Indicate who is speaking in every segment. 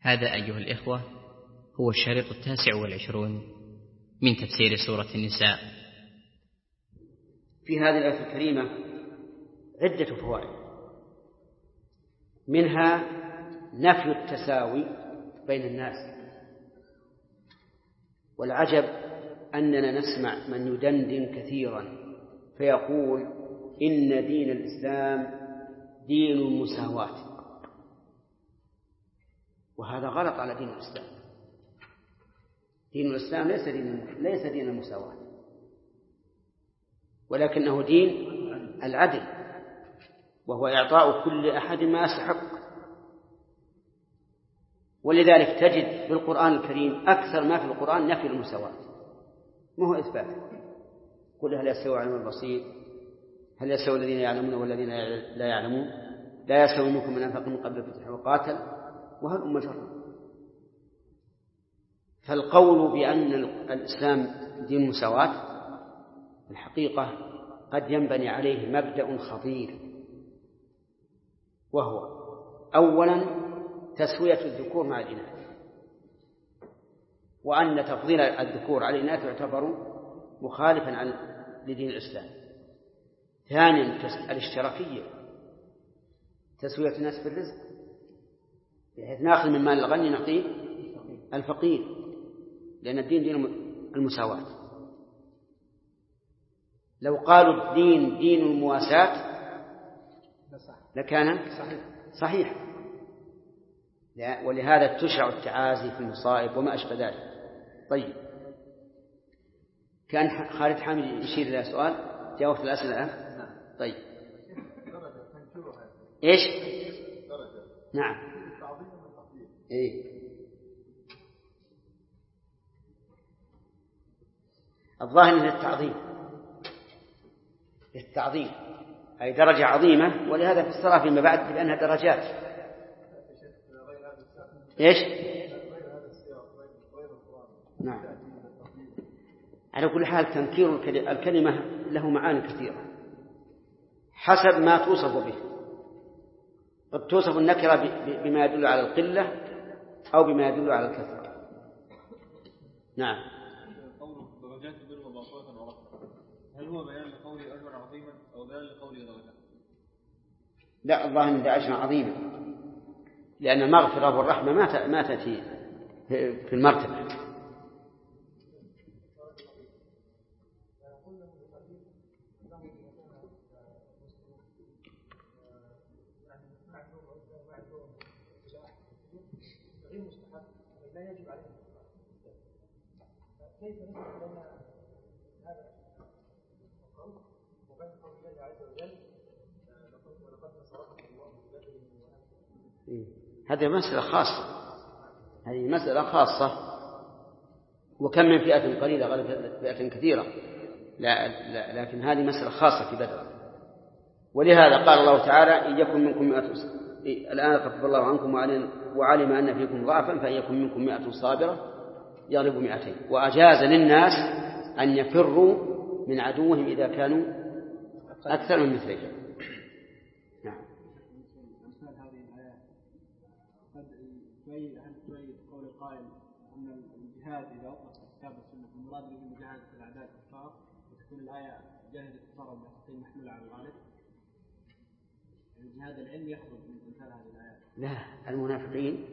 Speaker 1: هذا أيها الإخوة هو الشريط 29 من تفسير سورة النساء.
Speaker 2: في هذه الآية الكريمة عدة فوائد، منها نفي التساوي بين الناس. والعجب أننا نسمع من يدندن كثيرا فيقول إن دين الإسلام دين المساواة، وهذا غلط على دين الإسلام. دين الإسلام ليس دين المساواة، ولكنه دين العدل، وهو إعطاء كل أحد ما يستحق. ولذلك تجد في القرآن الكريم أكثر ما في القرآن نفي المساواة، ما هو إثبات. قل هل يستوي العلم والبصير، هل يستوي الذين يعلمون والذين لا يعلمون، لا يستوي منكم من أنفق من قبل الفتح وقاتل، وهل مجرد. فالقول بأن الإسلام دين مساواة الحقيقة قد ينبني عليه مبدأ خطير، وهو أولا تسوية الذكور مع الإناث، وأن تفضيل الذكور على الإناث يعتبر مخالفا لدين الإسلام. ثانيا الاشتراكية، تسوية الناس في الرزق، بحيث نأخذ من مال الغني نعطيه الفقير، لأن الدين دين المساواة. لو قالوا الدين دين المواساة لكان صحيح. ولهذا تشرع التعازي في المصائب وما أشبه ذلك. طيب، كان خالد حامد يشير إلى سؤال، جاوبت الأسئلة. طيب، إيش؟ نعم. إيه؟ الظاهر من التعظيم أي درجة عظيمة، ولهذا فسرها فيما بعد بأنها درجات. إيش؟ نعم. على كل حال تنكير الكلمة له معاني كثيرة حسب ما توصف به. قد توصف النكرة بما يدل على القلة أو بما يدل على الكثرة. نعم.
Speaker 3: درجات البر وباطنة ورحمة، هل هو بيان لقوله أجرا عظيما أو بيان لقوله درجة؟
Speaker 2: لا، الله إن ده أجرا عظيما، لأن المغفرة والرحمة ما تأتي في المرتبة. هذه مسألة خاصة، وكم من فئة قليلة غلبت فئة كثيرة. لا، لكن هذه مسألة خاصة في بدر. ولهذا قال الله تعالى إن يكن منكم 100 الآن خفف الله عنكم وعلم أن فيكم ضعفا فإن يكن منكم 100 صابرة يغلبوا 200. وأجاز للناس أن يفروا من عدوهم إذا كانوا أكثر من مثلهم. نعم.
Speaker 4: هل تؤيد قول القائل أن الجهاد إذا أطلق الكتاب والسنة المراد به مجاهدة الأعداء الكفار، وتكون الآية جاهد الكفار والمنافقين محمولة على الغالب؟ الجهاد العلمي يخرج من مثال هذه الآيات.
Speaker 2: لا، المنافقين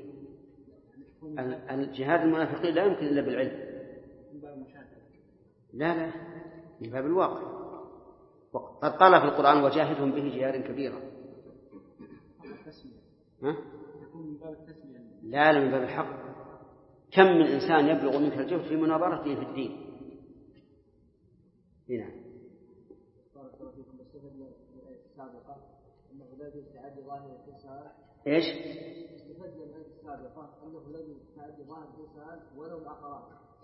Speaker 2: الجهاد المنافقين لا يمكن إلا بالعلم.
Speaker 4: من باب المشاهدة.
Speaker 2: لا، من باب الواقع. قد قال في القرآن وجاهدهم به جهادا كبيرا. لا، من باب الحق. كم من إنسان يبلغ منك الجهد في مناظرته في الدين. هنا إيش؟ استفدنا من السابقة أنه الذي تعدي ظاهر الإنسان ولو العقرات.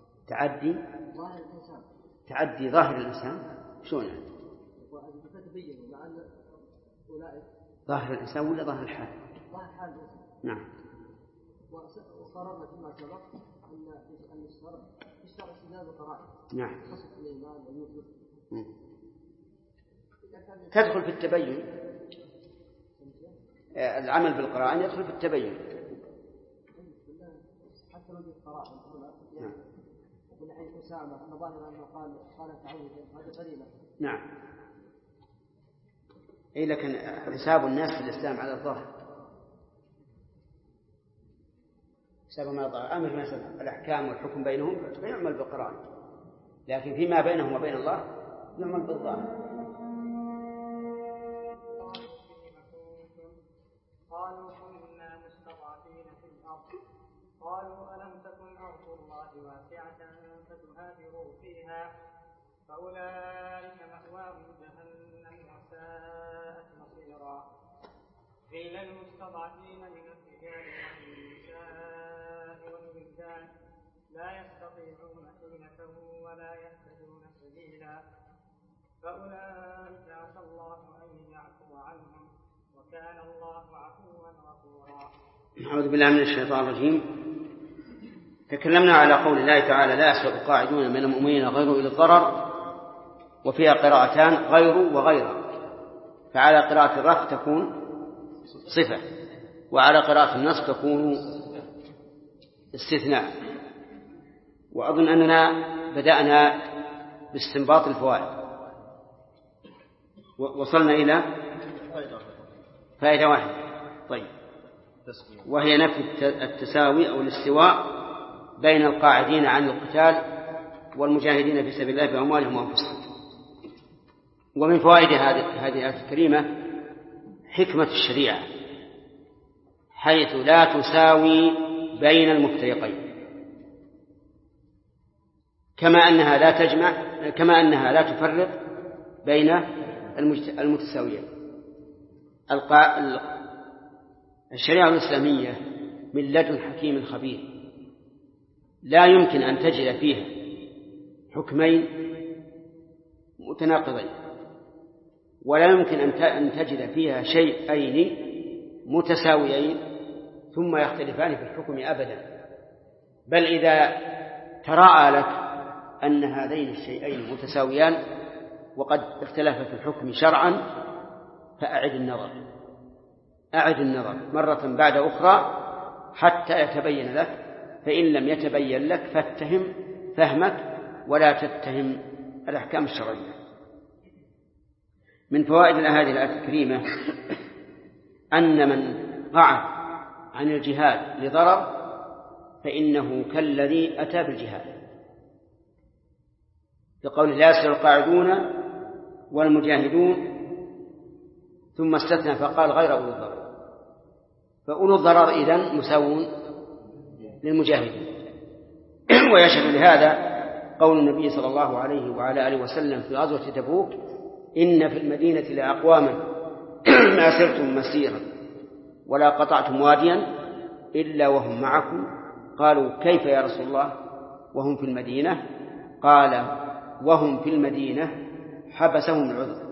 Speaker 2: تعدي ظاهر الإنسان شلون يعني؟ تبين مع أن أولئك ظاهر الإنسان ولا ظاهر الحال؟ ظاهر الحال. نعم. وقررنا فيما سبق أن الشرع استدلال القرائن. نعم. خصوصا الإيمان والمسلم. تدخل في التبين. العمل بالقرائن يدخل في التبين.
Speaker 4: القراءة الأولى ومن حيث أسامة أن ظاهر أنه قال تعوذ هذا قليلا.
Speaker 2: نعم. إيه لكن حساب الناس في الإسلام على الظاهر حساب ما ظهر. أما مثلا الأحكام والحكم بينهم فيعمل بالقرآن، لكن فيما بينهم وبين الله يعمل بالظاهر.
Speaker 5: قالوا كنا مستضعفين في الأرض قالوا ألم تكن أرض الله واسعة فتهاجروا فيها فأولئك مأواهم جهنم وساءت مصيرا. قيل المستضعفين من الرجال والنساء والولدان لا يستطيعون حيلة ولا يهتدون سبيلا فأولئك عسى الله أن يعفو عنهم وكان الله عفوا غفورا.
Speaker 2: أعوذ بالله من الشيطان الرجيم. تكلمنا على قول الله تعالى لا يسأل قاعدون من المؤمنين غير إلى الضرر، وفيها قراءتان غير وغير، فعلى قراءة الرفع تكون صفة، وعلى قراءة النصب تكون استثناء. وأظن أننا بدأنا باستنباط الفوائد وصلنا إلى فائدة واحدة. طيب، وهي نفي التساوي أو الاستواء بين القاعدين عن القتال والمجاهدين في سبيل الله بأموالهم وأنفسهم. ومن فوائد هذه الآية الكريمة حكمة الشريعة، حيث لا تساوي بين المفترقين، كما أنها لا تفرق بين المتساويين. الشريعة الإسلامية من لدن حكيم خبير، لا يمكن أن تجد فيها حكمين متناقضين، ولا يمكن أن تجد فيها شيئين متساويين ثم يختلفان في الحكم أبدا. بل إذا تراءى لك أن هذين الشيئين متساويان وقد اختلف في الحكم شرعا فأعد النظر مرة بعد أخرى حتى يتبين لك، فإن لم يتبين لك فاتهم فهمك ولا تتهم الأحكام الشرعية. من فوائد هذه الآية الكريمة أن من قعد عن الجهاد لضرر فإنه كالذي أتى بالجهاد، لقول لا يسأل القاعدون والمجاهدون، ثم استثنى فقال غير أولو الضرر، فأولو الضرر إذن مساوون للمجاهدين. ويشهد لهذا قول النبي صلى الله عليه وعلى آله وسلم في غزوة تبوك: إن في المدينة لأقواما ما سرتم مسيرا ولا قطعتم واديا إلا وهم معكم. قالوا كيف يا رسول الله وهم في المدينة؟ قال وهم في المدينة حبسهم العذر.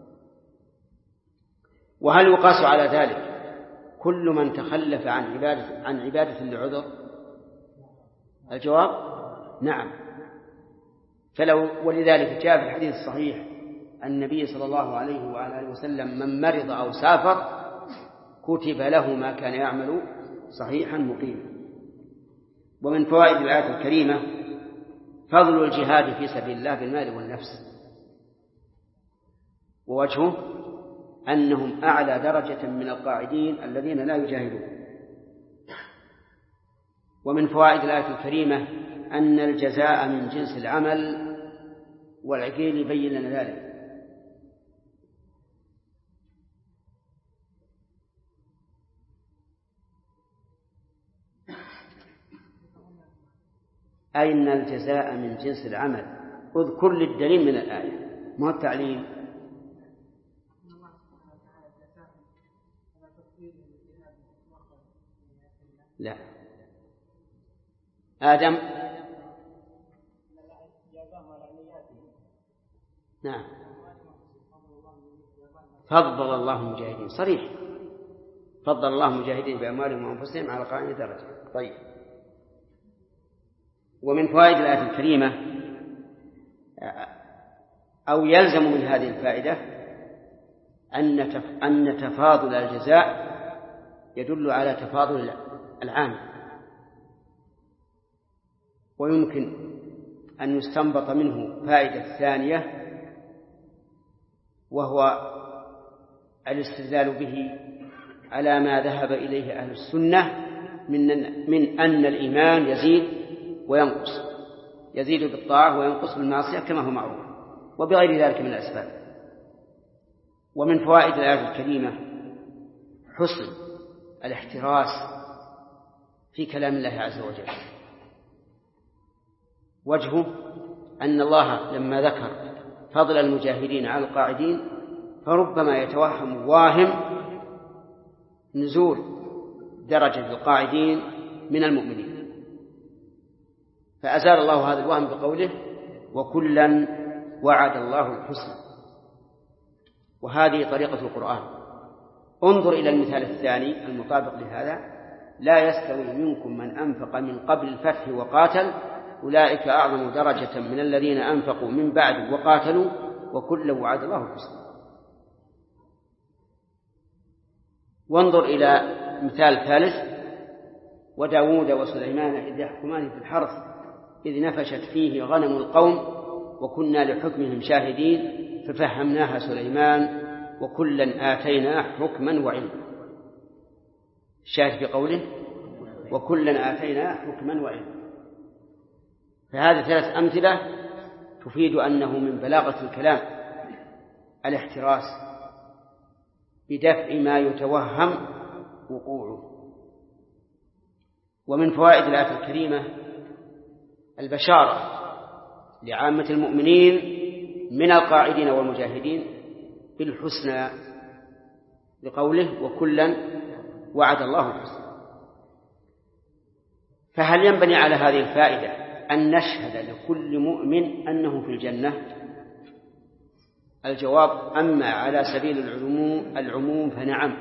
Speaker 2: وهل يقاس على ذلك كل من تخلف عن عبادة لعذر؟ الجواب نعم. ولذلك جاء في الحديث الصحيح النبي صلى الله عليه وعلى آله وسلم: من مرض أو سافر كتب له ما كان يعمل صحيحا مقيما. ومن فوائد الآية الكريمة فضل الجهاد في سبيل الله بالمال والنفس، ووجهه أنهم أعلى درجة من القاعدين الذين لا يجاهدون. ومن فوائد الآية الكريمة أن الجزاء من جنس العمل، والعقيل يبين لنا ذلك. أين الجزاء من جنس العمل؟ اذكر للدليل من الآية، ما التعليل. لا، آدم نعم فضل الله المجاهدين، صريح، فضل الله المجاهدين بأموالهم وأنفسهم على قائم درجة. طيب، ومن فوائد الآية الكريمة أو يلزم من هذه الفائدة أن تفاضل الجزاء يدل على تفاضل العام، ويمكن أن يستنبط منه فائدة ثانية، وهو الاستدلال به على ما ذهب إليه أهل السنة من أن الإيمان يزيد وينقص، يزيد بالطاعة وينقص بالمعصية كما هو معروف، وبغير ذلك من الأسباب. ومن فوائد الآية الكريمة حسن الاحتراس في كلام الله عز وجل. وجهه أن الله لما ذكر فضل المجاهدين على القاعدين فربما يتوهم واهم نزول درجة القاعدين من المؤمنين، فأزال الله هذا الوهم بقوله وكلا وعد الله الحسنى. وهذه طريقة القرآن. انظر إلى المثال الثاني المطابق لهذا: لا يستوي منكم من أنفق من قبل الفتح وقاتل أولئك أعظم درجة من الذين أنفقوا من بعد وقاتلوا وكلا وعد الله الحسنى. وانظر إلى مثال ثالث: وداود وسليمان إذ يحكمان في الحرث إذ نفشت فيه غنم القوم وكنا لحكمهم شاهدين ففهمناها سليمان وكلا آتينا حكما وعلما. الشاهد في قوله وكلا آتينا حكما وعلما. فهذه ثلاث أمثلة تفيد أنه من بلاغة الكلام الاحتراس بدفع ما يتوهم وقوعه. ومن فوائد الآية الكريمة البشارة لعامة المؤمنين من القاعدين والمجاهدين بالحسنى لقوله وكلا وعد الله الحسنى. فهل ينبني على هذه الفائدة أن نشهد لكل مؤمن أنه في الجنة؟ الجواب: أما على سبيل العموم فنعم،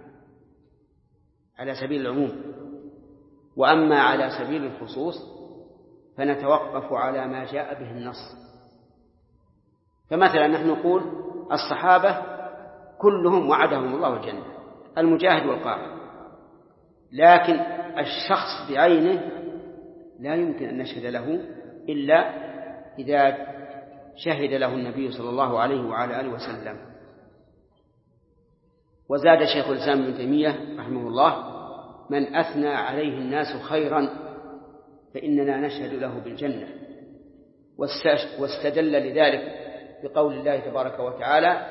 Speaker 2: على سبيل العموم، وأما على سبيل الخصوص فنتوقف على ما جاء به النص. فمثلا نحن نقول الصحابة كلهم وعدهم الله الجنة، المجاهد والقاعد، لكن الشخص بعينه لا يمكن أن نشهد له إلا إذا شهد له النبي صلى الله عليه وعلى آله وسلم. وزاد شيخ الإسلام ابن تيمية رحمه الله: من أثنى عليه الناس خيرا فإننا نشهد له بالجنة. واستدل لذلك بقول الله تبارك وتعالى: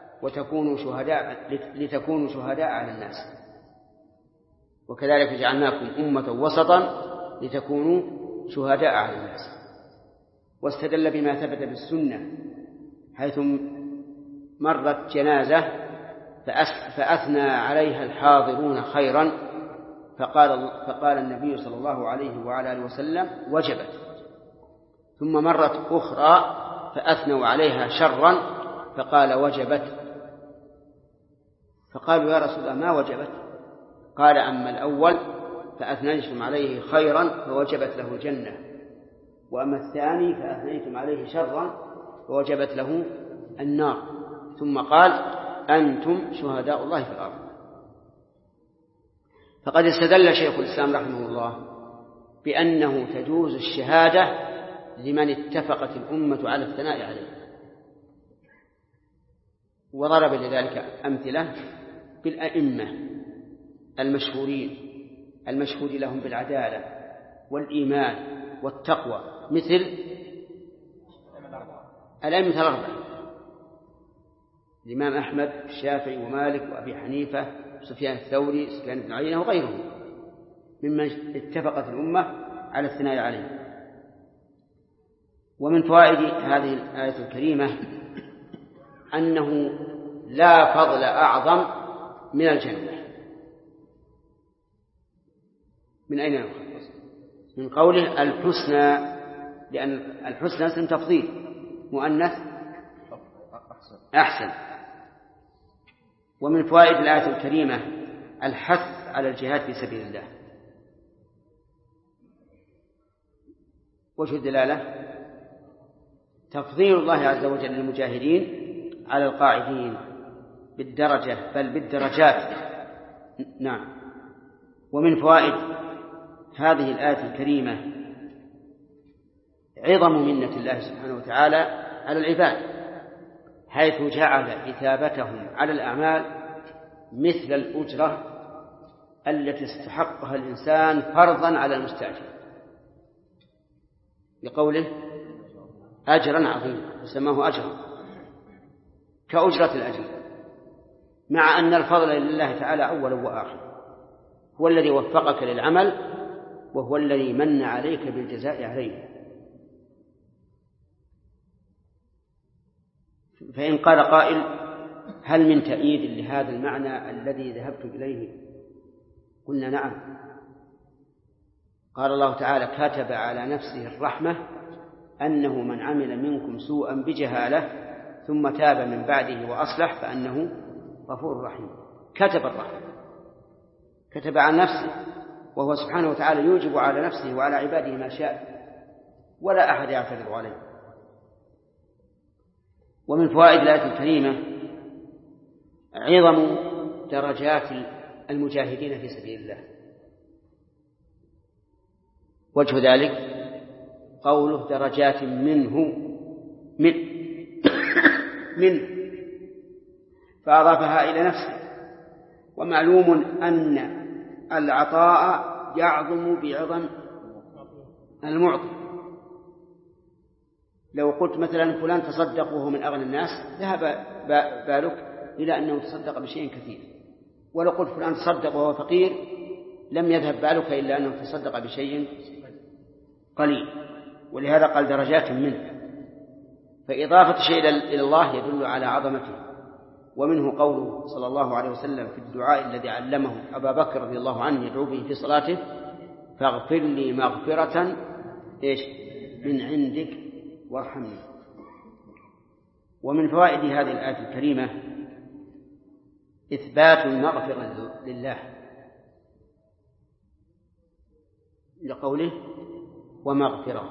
Speaker 2: لتكونوا شهداء على الناس، وكذلك جعلناكم أمة وسطا لتكونوا شهداء على الناس. واستدل بما ثبت بالسنة حيث مرت جنازة فأثنى عليها الحاضرون خيرا فقال النبي صلى الله عليه وعلى آله وسلم: وجبت. ثم مرت أخرى فأثنوا عليها شرا فقال: وجبت. فقالوا: يا رسول الله ما وجبت؟ قال: أما الأول فأثنيتم عليه خيرا فوجبت له الجنة، وأما الثاني فأثنيتم عليه شرا فوجبت له النار. ثم قال: أنتم شهداء الله في الأرض. فقد استدل شيخ الإسلام رحمه الله بأنه تجوز الشهادة لمن اتفقت الأمة على الثناء عليه، وضرب لذلك أمثلة بالأئمة المشهورين المشهود لهم بالعدالة والإيمان والتقوى، مثل الأئمة الأربعة: الإمام أحمد الشافعي ومالك وأبي حنيفة سفيان الثوري سفيان بن عيينة وغيرهم ممن اتفقت الأمة على الثناء عليه. ومن فوائد هذه الآية الكريمة أنه لا فضل أعظم من الجنة. من أين نأخذ؟ من قوله الحسنى، لأن الحسنى اسم تفضيل مؤنث أحسن. ومن فوائد الآية الكريمة الحث على الجهاد في سبيل الله. وجه الدلالة تفضيل الله عز وجل للمجاهدين على القاعدين بالدرجة بل بالدرجات. نعم. ومن فوائد هذه الآية الكريمة عظم منة الله سبحانه وتعالى على العباد، حيث جعل إثابتهم على الأعمال مثل الأجرة التي استحقها الإنسان فرضا على المستأجر، بقوله أجرا عظيما، وسماه أجرا كأجرة الأجر، مع أن الفضل لله تعالى أولا وآخر، هو الذي وفقك للعمل وهو الذي من عليك بالجزاء عليه. فإن قال قائل هل من تأييد لهذا المعنى الذي ذهبت إليه؟ قلنا نعم. قال الله تعالى كتب على نفسه الرحمة أنه من عمل منكم سوءا بجهالة ثم تاب من بعده وأصلح فأنه غفور رحيم. كتب الرحمة، كتب على نفسه، وهو سبحانه وتعالى يوجب على نفسه وعلى عباده ما شاء ولا أحد يعترض عليه. ومن فوائد الآية الكريمة عظم درجات المجاهدين في سبيل الله. وجه ذلك قوله درجات منه فأضافها إلى نفسه. ومعلوم أن العطاء يعظم بعظم المعطي. لو قلت مثلا فلان تصدق وهو من أغنى الناس ذهب بالك إلى أنه تصدق بشيء كثير، ولو قلت فلان تصدق وهو فقير لم يذهب بالك إلا أنه تصدق بشيء قليل. ولهذا قال درجات منه، فإضافة شيء إلى الله يدل على عظمته. ومنه قوله صلى الله عليه وسلم في الدعاء الذي علمه أبا بكر رضي الله عنه يدعو به في صلاته: فاغفر لي مغفرة من عندك وارحمني. ومن فوائد هذه الآية الكريمة إثبات المغفرة لله لقوله ومغفرة.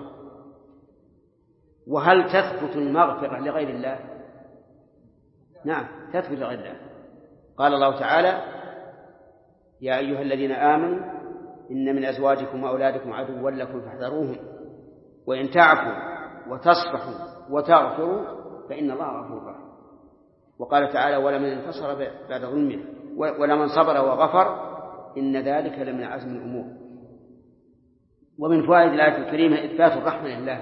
Speaker 2: وهل تثبت المغفرة لغير الله؟ نعم تثبت لغير الله. قال الله تعالى: يا أيها الذين آمنوا إن من أزواجكم وأولادكم عدوا لكم فاحذروهم وإن تعفوا وتصفحوا وتغفروا فإن الله غفور رحيم. وقال تعالى: ولمن انتصر بعد ظلمه ولمن صبر وغفر إن ذلك لمن عزم الأمور. ومن فوائد الآية الكريمة إثبات الرحمة لله.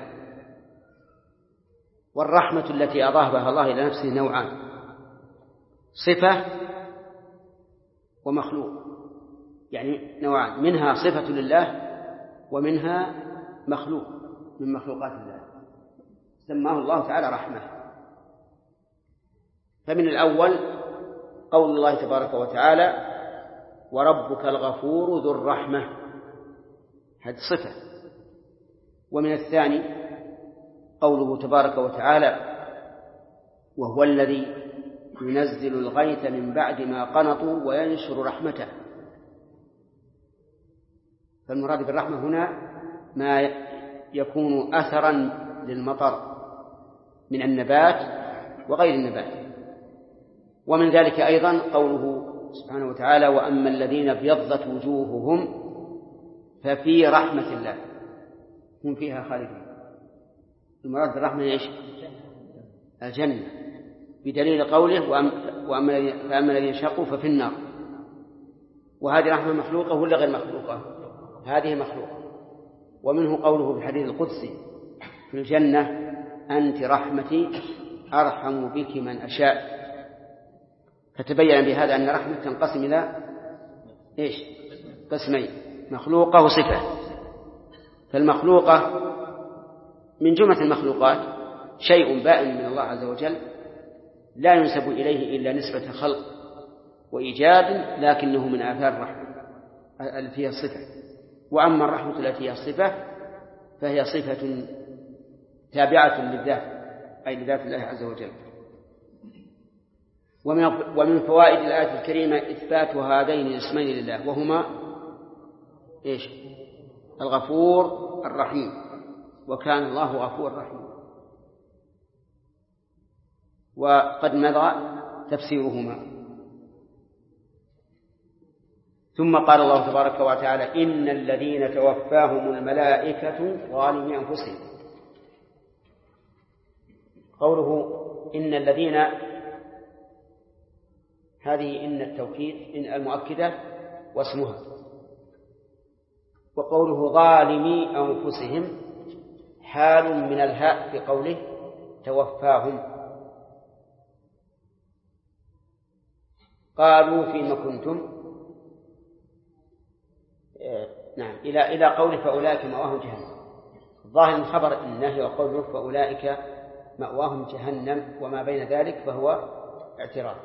Speaker 2: والرحمة التي أضافها الله إلى نفسه نوعان: صفة ومخلوق، يعني نوعان، منها صفة لله ومنها مخلوق من مخلوقات الله سماه الله تعالى رحمة. فمن الأول قول الله تبارك وتعالى: وربك الغفور ذو الرحمة، هذه صفة. ومن الثاني قوله تبارك وتعالى: وهو الذي ينزل الغيث من بعد ما قنطوا وينشر رحمته. فالمراد بالرحمة هنا ما يكون أثرا للمطر من النبات وغير النبات. ومن ذلك أيضا قوله سبحانه وتعالى: وأما الذين ابيضت وجوههم ففي رحمة الله هم فيها خالدون. المراد بالرحمة إيش؟ الجنة، بدليل قوله: وأما الذين شقوا ففي النار. وهذه رحمة مخلوقة ولا غير مخلوقة؟ هذه مخلوقة. ومنه قوله في الحديث القدسي في الجنة: أنت رحمتي أرحم بك من أشاء. فتبين بهذا أن رحمة تنقسم إلى قسمين: مخلوقة وصفة. فالمخلوقة من جملة المخلوقات شيء بائن من الله عز وجل لا ينسب إليه إلا نسبة خلق وإيجاد، لكنه من آثار الرحمة التي هي الصفة. وأما الرحمة التي هي الصفة فهي صفة تابعة للذات، أي لذات الله عز وجل. ومن فوائد الآية الكريمة إثبات هذين الاسمين لله، وهما الغفور الرحيم، وكان الله غفور رحيم. وقد مضى تفسيرهما. ثم قال الله تبارك وتعالى: إن الذين توفاهم الملائكة ظالمي أنفسهم قوله إن الذين، هذه إن التوكيد إن المؤكدة واسمها. وقوله ظالمي أنفسهم حال من الهاء في قوله توفاهم. قالوا فيما كنتم، نعم، إلى قوله فأولئك مأواهم جهنم. الظاهر من خبر النهي وقوله فأولئك مأواهم جهنم وما بين ذلك فهو اعتراف.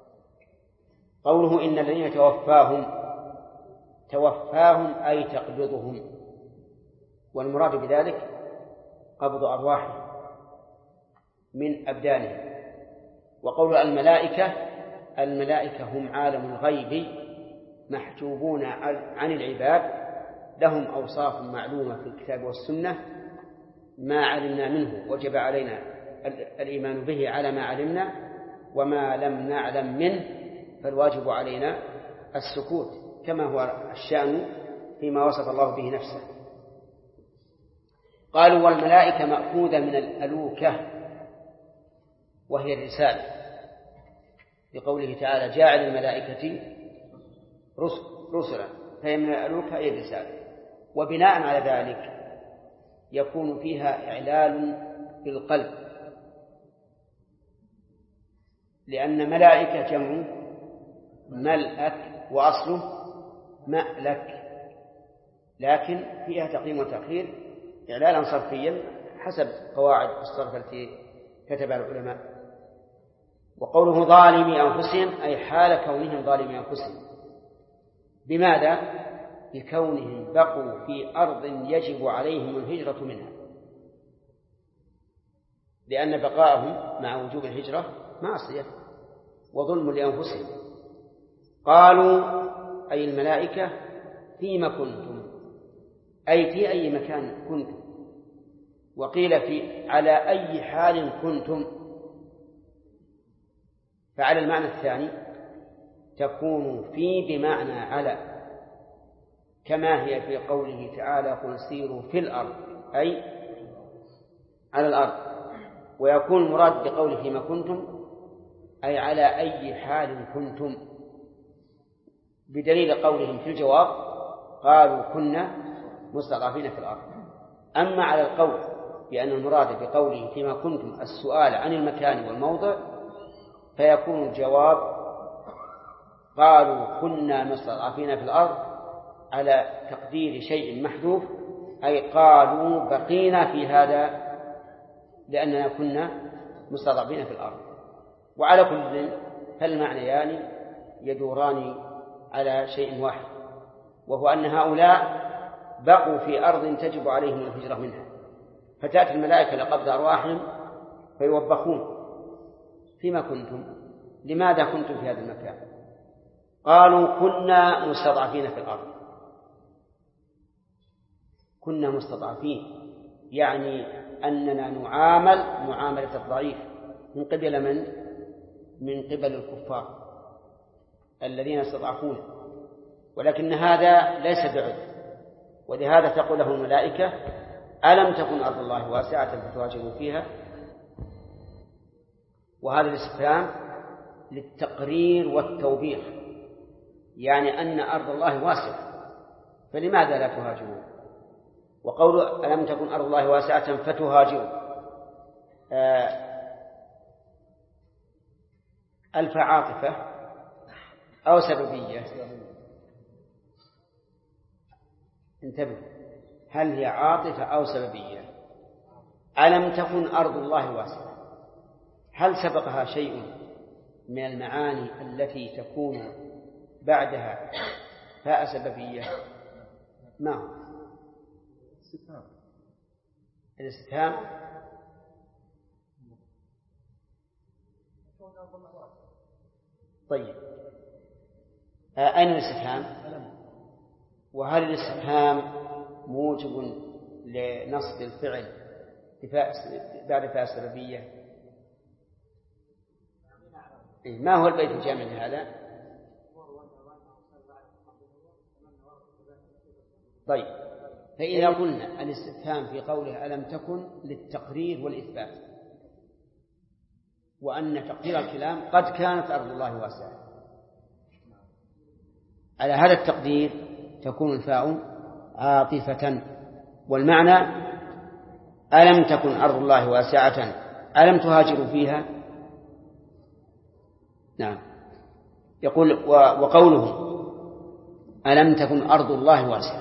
Speaker 2: قوله إن الذين توفاهم أي تقبضهم، والمراد بذلك قبض أرواحهم من أبدانهم. وقول الملائكة هم عالم الغيب محجوبون عن العباد، لهم أوصاف معلومة في الكتاب والسنة، ما علمنا منه وجب علينا الإيمان به على ما علمنا، وما لم نعلم منه فالواجب علينا السكوت، كما هو الشأن فيما وصف الله به نفسه. قالوا والملائكة مأخوذة من الألوكة وهي الرسالة، لقوله تعالى جاعل الملائكة رسلا، فهي من الألوكة أي الرسالة. وبناء على ذلك يكون فيها إعلال بالقلب، لأن ملائكة جمع ملأك وأصله مألك، لكن فيها تقديم وتأخير إعلالا صرفيا حسب قواعد الصرف التي كتبها العلماء. وقوله ظالمي أنفسهم أي حال كونهم ظالمي أنفسهم. بماذا؟ بكونهم بقوا في أرض يجب عليهم الهجرة منها، لأن بقاءهم مع وجوب الهجرة معصية وظلم لأنفسهم. قالوا أي الملائكة فيما كنتم، أي في أي مكان كنتم. وقيل في على أي حال كنتم، فعلى المعنى الثاني تكون في بمعنى على، كما هي في قوله تعالى قل سيروا في الأرض أي على الأرض. ويكون المراد بقوله فيما كنتم أي على أي حال كنتم، بدليل قولهم في الجواب قالوا كنا مستضعفين في الأرض. أما على القول بأن المراد بقوله فيما كنتم السؤال عن المكان والموضع، فيكون الجواب قالوا كنا مستضعفين في الأرض على تقدير شيء محذوف، أي قالوا بقينا في هذا لأننا كنا مستضعفين في الأرض. وعلى كل فالمعنيان يدوران على شيء واحد، وهو أن هؤلاء بقوا في أرض تجب عليهم الهجرة منها، فتأتي الملائكة لقبض أرواحهم فيوبخون فيما كنتم، لماذا كنتم في هذا المكان؟ قالوا كنا مستضعفين في الأرض. كنا مستضعفين يعني أننا نعامل معاملة الضعيف من قبل من؟ من قبل الكفار الذين استضعفون، ولكن هذا ليس بعذر. ولهذا تقول له الملائكة ألم تكن أرض الله واسعة فتهاجروا فيها؟ وهذا الاستفهام للتقرير والتوبيخ، يعني أن أرض الله واسعة فلماذا لا تهاجرون؟ وقول ألم تكن أرض الله واسعة فتهاجروا ألف عاطفة أو سببية؟ انتبه، هل هي عاطفة أو سببية؟ ألم تكن أرض الله واسعة، هل سبقها شيء من المعاني التي تكون بعدها فاء سببية؟ ما الاستفهام طيب، أين الاستفهام؟ وهل الاستفهام موجب لنصب الفعل بعد فاء سببية؟ ما هو البيت الجامع لهذا؟ طيب، فإذا قلنا الاستفهام في قوله ألم تكن للتقرير والإثبات، وأن تقدير الكلام قد كانت أرض الله واسعة. على هذا التقدير تكون الفاء عاطفة، والمعنى ألم تكن أرض الله واسعة ألم تهاجروا فيها. نعم. يقول وقوله ألم تكن أرض الله واسعة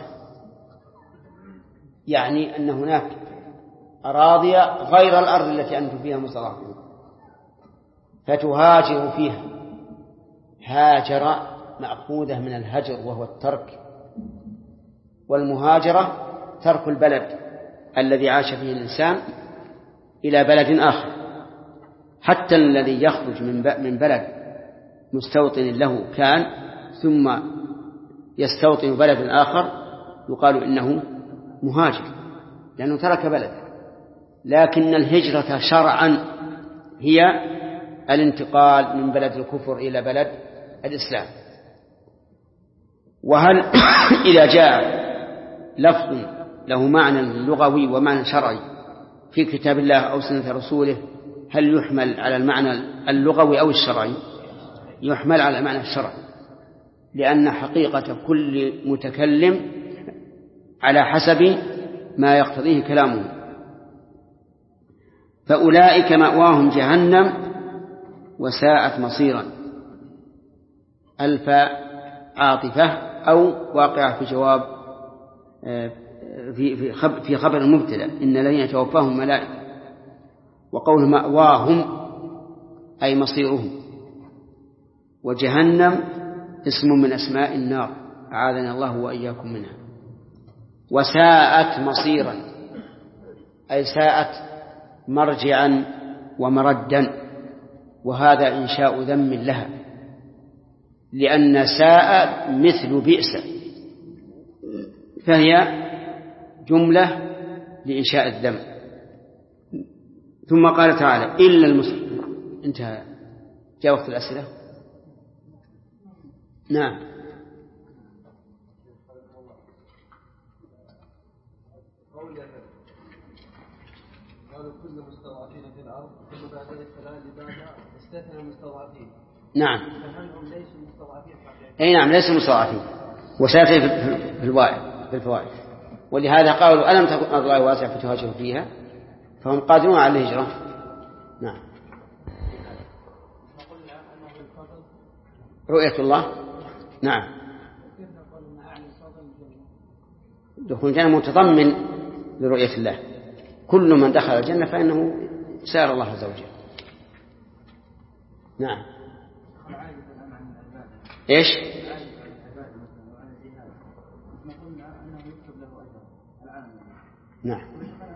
Speaker 2: يعني أن هناك أراضي غير الأرض التي أنتم فيها مستضعفون فتهاجروا فيها. هاجر مأخوذة من الهجر وهو الترك، والمهاجرة ترك البلد الذي عاش فيه الإنسان إلى بلد آخر. حتى الذي يخرج من بلد مستوطن له كان ثم يستوطن بلد آخر يقال إنه مهاجر لأنه ترك بلده. لكن الهجرة شرعا هي الانتقال من بلد الكفر إلى بلد الإسلام. وهل إذا جاء لفظ له معنى لغوي ومعنى شرعي في كتاب الله أو سنة رسوله هل يحمل على المعنى اللغوي أو الشرعي؟ يحمل على المعنى الشرعي، لأن حقيقة كل متكلم على حسب ما يقتضيه كلامه. فأولئك مأواهم جهنم وساءت مصيرا. الفاء عاطفة أو واقعة في جواب في خبر المبتدأ إن الذين يتوفاهم ملائكة. وقول مأواهم أي مصيرهم. وجهنم اسم من أسماء النار أعاذنا الله وإياكم منها. وساءت مصيرا أي ساءت مرجعا ومردا، وهذا إنشاء ذم لها لأن ساء مثل بئس، فهي جملة لإنشاء الذم. ثم قال تعالى إلا المسلمين. انتهى. جاء وقت الأسئلة. نعم.
Speaker 4: قالوا كل مستضعفين في الأرض كل بعد ذلك لبادا استثنى المستضعفين.
Speaker 2: نعم.
Speaker 4: فهل هم ليسوا مستضعفين حقيقة؟
Speaker 2: أي نعم ليسوا مستضعفين، وسيأتي في الفوائد. ولهذا قالوا ألم تكن أرض الله واسعة فتهاجروا فيها فهم قادرون على الهجرة. نعم. رؤية الله. نعم. دخول الجنة متضمن لرؤية الله. كل من دخل الجنة فإنه سار الله عز وجل. نعم. إيش؟ نعم.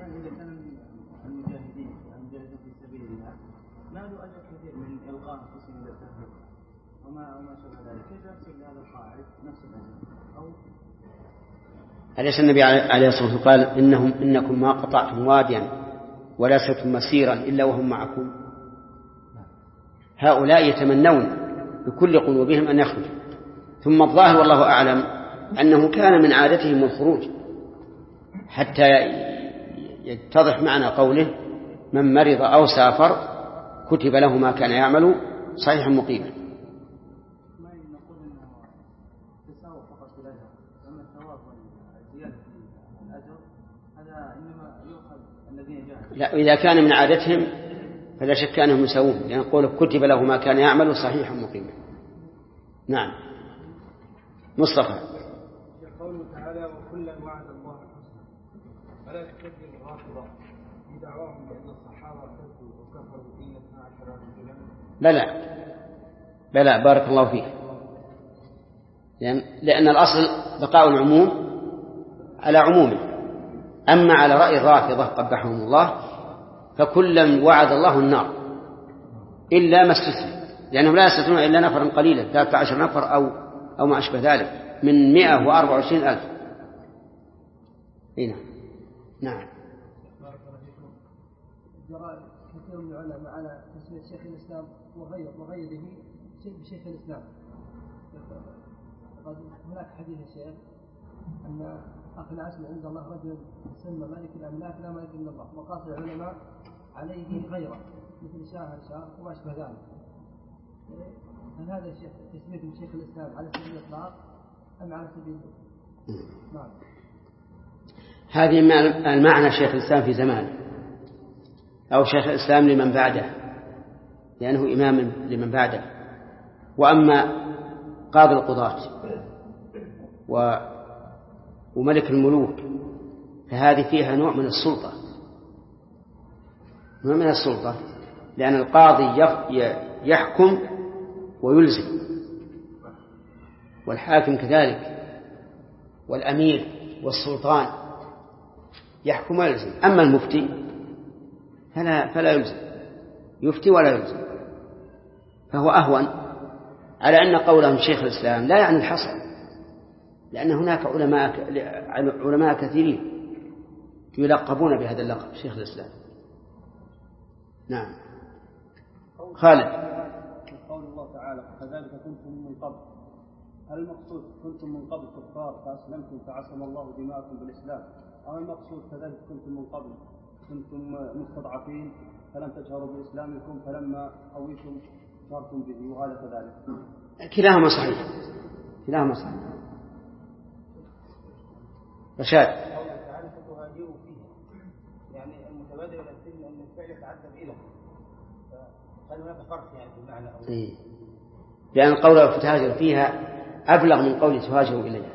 Speaker 2: أليس النبي عليه الصلاة والسلام قال إنكم ما قطعتم واديا ولا سلكتم مسيرا إلا وهم معكم؟ هؤلاء يتمنون بكل قلوبهم أن يخرجوا. ثم الظاهر والله أعلم أنه كان من عادتهم الخروج حتى يتضح معنى قوله من مرض أو سافر كتب له ما كان يعمل صحيحا مقيما. لا، إذا كان من عادتهم فلا شك أنهم يسوون، لأن قوله كتب له ما كان يعمل صحيحا مقيما. نعم. مصطفى.
Speaker 4: قوله تعالى وكلا وعد الله الحسنى فلا تكذب الرافضة بدعواهم بأن الصحابة كفروا إلا 12 رجلا.
Speaker 2: بلى بارك الله فيك. لأن الأصل بقاء العموم على عمومه. أما على رأي الرافضة قبحهم الله فكلا وعد الله النار إلا ما استثنى، لأنهم لا يستثنون إلا نفرا قليلا 13 نفر أو ما أشبه ذلك من 124,000. هنا. نعم.
Speaker 4: جرى كثير من العلماء على تسمية شيخ الإسلام وغيره بشيخ الإسلام. هناك حديث الشيخ أن أقنع اسم عند الله رجل يسمى مالك الأملاك لا مالك إلا الله، وقاس العلماء عليه غيره مثل شهر وما أشبه ذلك. هل هذا الشيخ تسمية من شيخ الإسلام على سبيل الإطلاق أم على سبيل نعم؟
Speaker 2: هذه المعنى شيخ الإسلام في زمانه أو شيخ الإسلام لمن بعده لأنه إمام لمن بعده. وأما قاضي القضاة وملك الملوك فهذه فيها نوع من السلطة، نوع من السلطة، لأن القاضي يحكم ويلزم، والحاكم كذلك، والأمير والسلطان يحكم ويلزم. أما المفتي فلا يلزم، يفتي ولا يلزم، فهو أهون على أن قولهم شيخ الإسلام لا يعني الحصر، لأن هناك علماء كثيرين يلقبون بهذا اللقب شيخ الإسلام. نعم. خالد.
Speaker 6: قول الله تعالى كذلك كنتم من قبل، هل المقصود كنتم من قبل كفار فأسلمتم فعصم الله دماءكم بالإسلام، أو المقصود كذلك كنتم من قبل كنتم مستضعفين فلم تجهروا بإسلامكم فلما قويتم جهرتم به وهذا كذلك؟
Speaker 2: كلاهما صحيح، كلاهما صحيح. رشاد.
Speaker 4: تهاجروا فيه يعني المتبادل إلى السلم أن الفعل يتعدى إليه، فهل هناك فرق يعني في المعنى أو
Speaker 2: إيه؟ لأن قوله تهاجر فيها أبلغ من قول تهاجر إليها.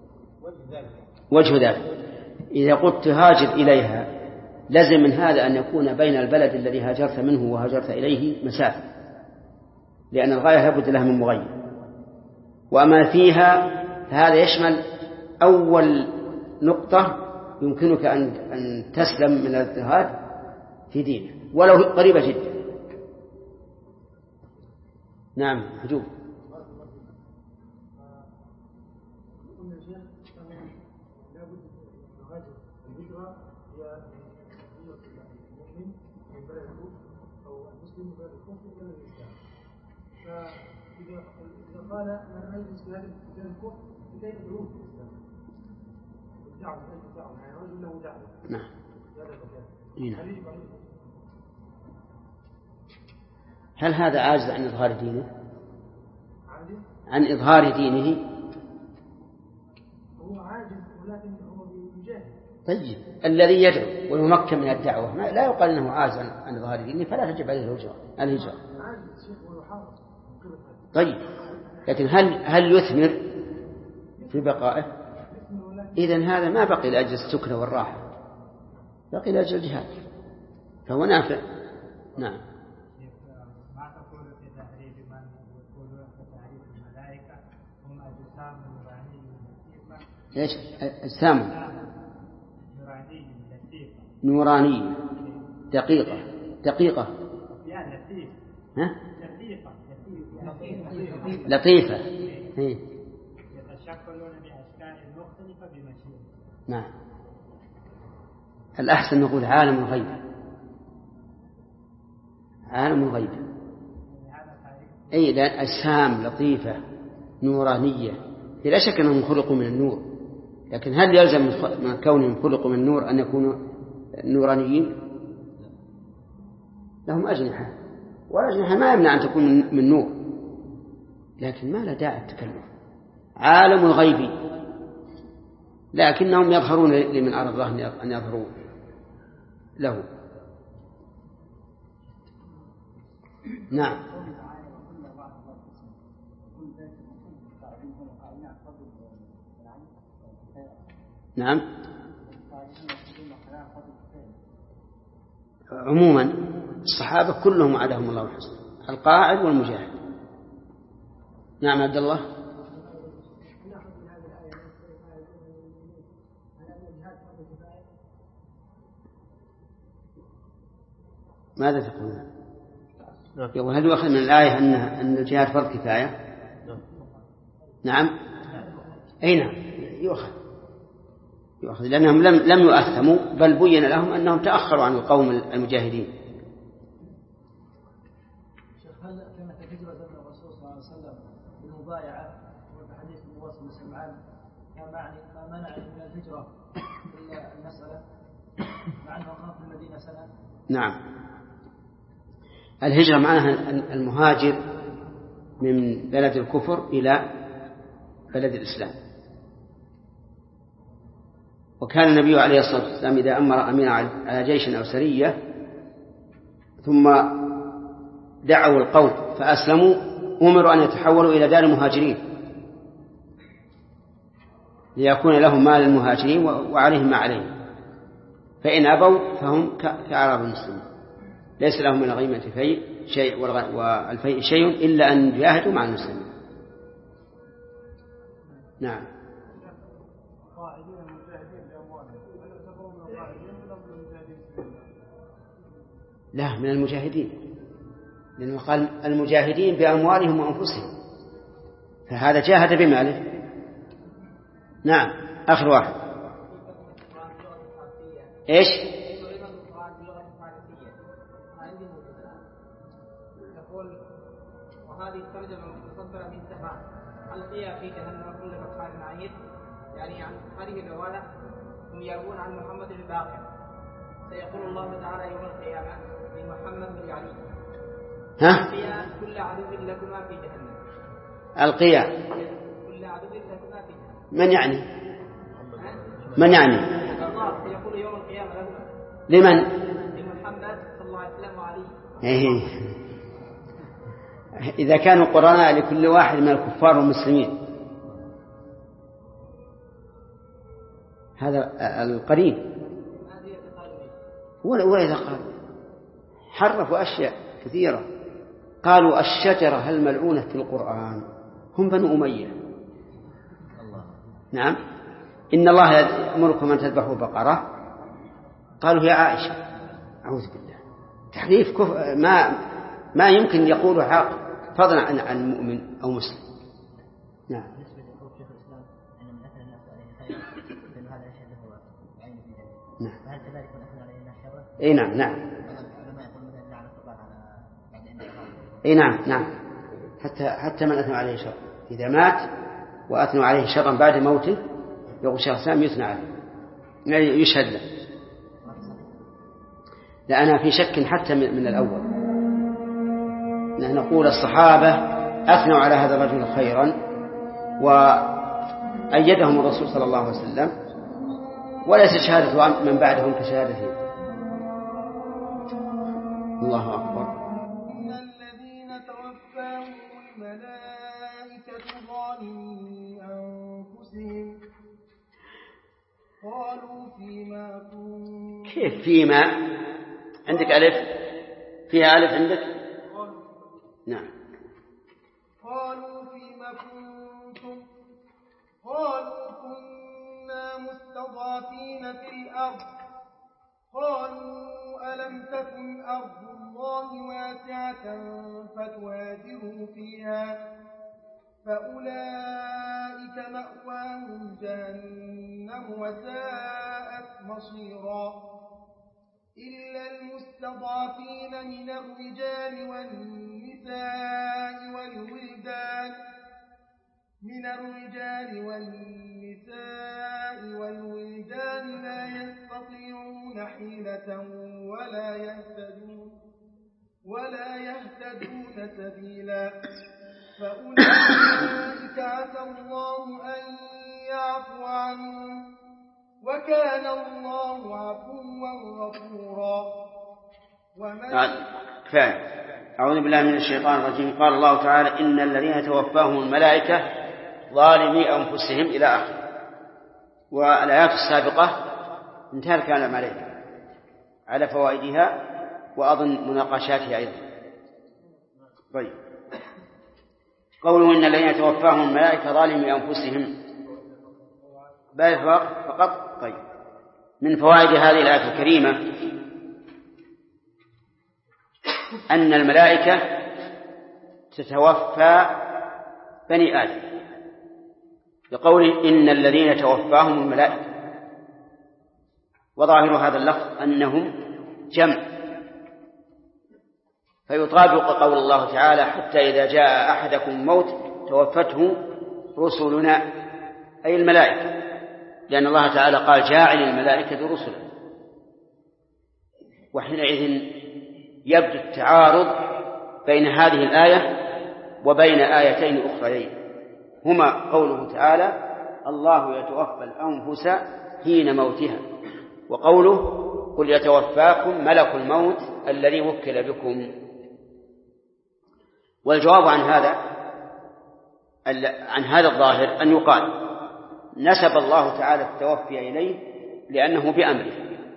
Speaker 2: وجه ذلك إذا قلت تهاجر إليها لازم من هذا أن يكون بين البلد الذي هاجرت منه وهاجرت إليه مسافة، لأن الغاية لابد لها من مغير. وأما فيها فهذا يشمل أول نقطة يمكنك أن تسلم من الاضطهاد في دينه ولو قريبة جدا. نعم حجوب.
Speaker 4: فإذا قال أنا أجلس في هذا الكفر لكي أدعوه في الإسلام الدعوة يعني رجل له دعوة.
Speaker 2: نعم. هل هذا عاجز عن إظهار دينه؟ عن إظهار دينه؟
Speaker 4: هو عاجز ولكن هو بيجاهد.
Speaker 2: طيب الذي يدعو ويمكن من الدعوة لا يقال أنه عاجز عن إظهار دينه فلا تجب عليه الهجرة. طيب لكن هل يثمر في بقائه؟ إذن هذا ما بقي لأجل السكنة والراحة، بقي لأجل الجهاد، فهو نافع. نعم.
Speaker 5: ما تقول في تحريف من يقولون في تحريف الملائكة هم أجسام نورانية لطيفة؟
Speaker 2: إيش أجسام نورانية دقيقة
Speaker 5: يعني لطيفة.
Speaker 2: ها؟
Speaker 5: لطيفة
Speaker 2: لطيفة.
Speaker 5: يتشكلون بأشكال مختلفة بمشيئة.
Speaker 2: نعم. الأحسن نقول عالم الغيب، عالم الغيب. أي لأن أجسام لطيفة نورانية لا شك أنهم خلقوا من النور، لكن هل يلزم من كونهم خلقوا من النور أن يكونوا نورانيين؟ لهم أجنحة، والأجنحة ما يمنع أن تكون من نور، لكن ما لا داعي التكلم. عالم الغيب، لكنهم يظهرون لمن أراد الله أن يظهروا له. نعم. نعم. عموما الصحابة كلهم وعدهم الله الحسنى، القاعد والمجاهد. نعم عبد الله. ماذا تقولون؟ هل يؤخذ من الآية أن الجهاد فرض كفاية؟ نعم. أي نعم يؤخذ لأنهم لم يؤثموا، بل بين لهم أنهم تأخروا عن القوم المجاهدين.
Speaker 4: هل كانت هجرة الرسول صلى الله عليه وسلم بالمبايعة وبحديث النواس بن سمعان ما منع من الهجرة إلا المسألة مع أنه قام في المدينة سنة؟
Speaker 2: نعم. الهجرة معناها المهاجر من بلد الكفر إلى بلد الإسلام. وكان النبي عليه الصلاة والسلام إذا أمر أميرا على جيش أو سرية ثم دعوا القوم فأسلموا أمروا أن يتحولوا إلى دار المهاجرين ليكون لهم مال المهاجرين وعليهم ما عليهم، فإن أبوا فهم كأعراب المسلمين ليس لهم من الغنيمة شيء والفيء شيء إلا أن يجاهدوا مع المسلمين. نعم. لا، من المجاهدين، لأنه قال المجاهدين بأموالهم وأنفسهم، فهذا جاهد بماله. نعم. آخر واحد. إيش؟
Speaker 5: وهذه الترجمة متصدرة من سماع ألقيا في جهنم كل كفار عنيد، يعني عن هذه الرواية هم يروون عن محمد الباقر سيقول الله تعالى يوم القيامة لمحمد بن علي ألقيا كل عدو لكما في جهنم.
Speaker 2: ألقيا
Speaker 5: كل عدو لكما في جهنم.
Speaker 2: من يعني؟ من يعني؟
Speaker 5: الله سيقول يوم القيامة لهما.
Speaker 2: لمن؟
Speaker 5: لمحمد صلى الله عليه وسلم وعلي.
Speaker 2: إذا كانوا قرناء لكل واحد من الكفار والمسلمين، هذا القرين وإذا قال حرفوا أشياء كثيرة، قالوا الشجرة الملعونة في القرآن هم بنو أمية. نعم. إن الله يأمركم أن تذبحوا بقرة، قالوا يا عائشة، أعوذ بالله، تحريف ما يمكن يقول عاقل فضلا عن مؤمن أو مسلم. نعم. نعم. اي نعم. نعم. اي نعم. نعم. حتى من أثنوا عليه شر إذا مات وأثنوا عليه شرا بعد موته يقول شيخ الإسلام يثنى عليه يشهد له. لا، أنا في شك حتى من الأول، نقول الصحابة أثنوا على هذا الرجل خيرا وأيدهم الرسول صلى الله عليه وسلم، وليس شهادة من بعدهم كشهادتهم. الله أكبر.
Speaker 4: إن الذين توفاهم الملائكة ظالمي أنفسهم قالوا فيما كنتم.
Speaker 2: كيف فيما؟ عندك ألف، فيها ألف عندك؟ نعم.
Speaker 4: قالوا فيما كنتم قالوا كنا مستضعفين في الأرض قالوا ألم تكن أرض الله واسعة فتهاجروا فيها فأولئك مأواهم جهنم وساءت مصيرا إلا المستضعفين من الرجال والولدان لا يستطيعون حيلة ولا يهتدون سبيلا فأولئك عسى الله أن يعفو عنهم وكان الله عفوا غفورا.
Speaker 2: كفاية. أعوذ بالله من الشيطان الرجيم. قال الله تعالى إن الذين توفاهم الملائكة ظالمي أنفسهم إلى آخر. والآيات السابقة انتهى الكلام عليها على فوائدها وأظن مناقشاتها أيضا. طيب، قوله إن الذين توفاهم الملائكة ظالمي أنفسهم فقط. طيب، من فوائد هذه الآية الكريمة أن الملائكة تتوفى بني آدم، بقوله إن الذين توفاهم الملائكة، وظاهر هذا اللفظ أنهم جمع، فيطابق قول الله تعالى حتى إذا جاء أحدكم الموت توفته رسلنا، أي الملائكة، لأن الله تعالى قال جاعل الملائكة رسلا، وحينئذ يبدو التعارض بين هذه الآية وبين آيتين أخريين، هما قوله تعالى الله يتوفى الأنفس حين موتها، وقوله قل يتوفاكم ملك الموت الذي وكل بكم. والجواب عن هذا الظاهر أن يقال نسب الله تعالى التوفي إليه لأنه بأمره،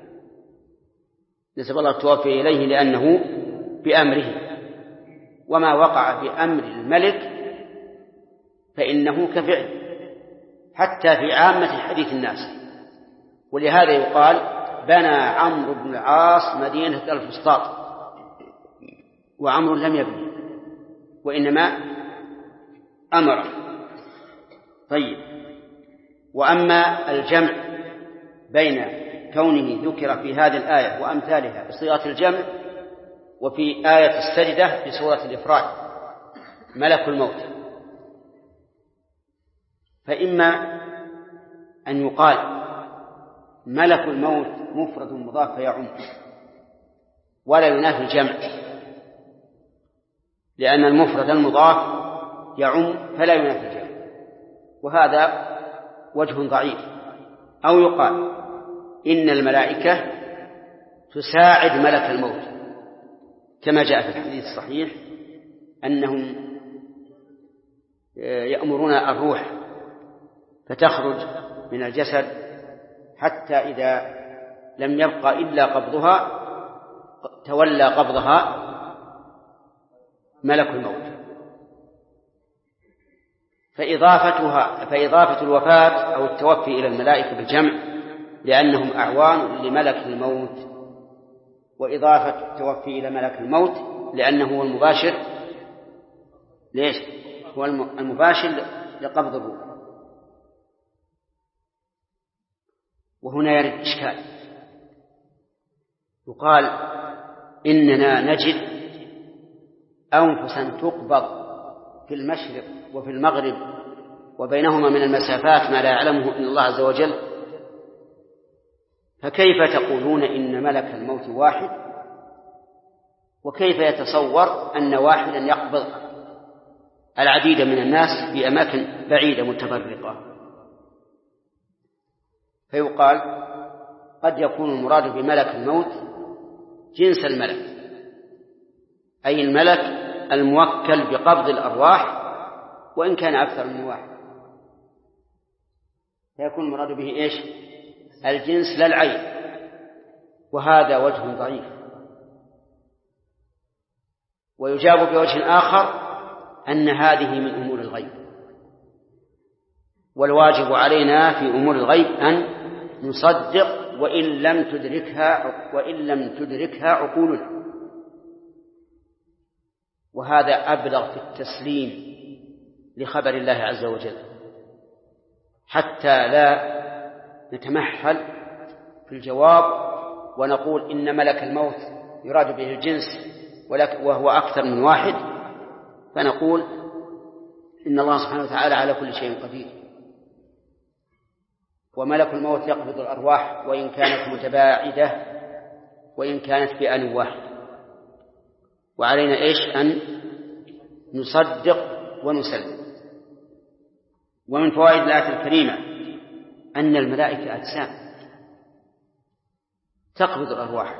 Speaker 2: نسب الله التوفي إليه لأنه بأمره، وما وقع بأمر الملك فإنه كفعل حتى في عامة حديث الناس. ولهذا يقال بنى عمرو بن العاص مدينة الفسطاط، وعمرو لم يبني وإنما أمر. طيب، وأما الجمع بين كونه ذكر في هذه الآية وأمثالها بصيغة الجمع، وفي آية السجدة بصورة الإفراد ملك الموت، فإما أن يقال ملك الموت مفرد مضاف فيعم ولا ينافي الجمع، لأن المفرد المضاف يعم فلا ينافي الجمع، وهذا وجه ضعيف. أو يقال إن الملائكة تساعد ملك الموت كما جاء في الحديث الصحيح أنهم يأمرون الروح فتخرج من الجسد حتى إذا لم يبقى إلا قبضها تولى قبضها ملك الموت. فإضافة الوفاة أو التوفي إلى الملائكة بالجمع لأنهم أعوان لملك الموت، وإضافة التوفي إلى ملك الموت لأنه هو المباشر هو المباشر لقبض الروح. وهنا يرد إشكال، يقال إننا نجد أنفسا تقبض في المشرق وفي المغرب وبينهما من المسافات ما لا يعلمه إلا الله عز وجل، فكيف تقولون إن ملك الموت واحد؟ وكيف يتصور أن واحدا يقبض العديد من الناس في أماكن بعيدة متفرقة؟ فيقال قد يكون المراد بملك الموت جنس الملك، أي الملك الموكل بقبض الأرواح وإن كان أكثر من واحد، فيكون المراد به إيش؟ الجنس لا العين، وهذا وجه ضعيف. ويجاب بوجه آخر أن هذه من أمور الغيب، والواجب علينا في أمور الغيب أن نصدق وإن لم تدركها عقولنا، وهذا أبلغ في التسليم لخبر الله عز وجل، حتى لا نتمحل في الجواب ونقول إن ملك الموت يراد به الجنس وهو أكثر من واحد، فنقول إن الله سبحانه وتعالى على كل شيء قدير، وملك الموت يقبض الأرواح وإن كانت متباعدة وإن كانت بآن واحد. وعلينا إيش؟ أن نصدق ونسلم. ومن فوائد الآية الكريمة أن الملائكة أجسام تقبض الأرواح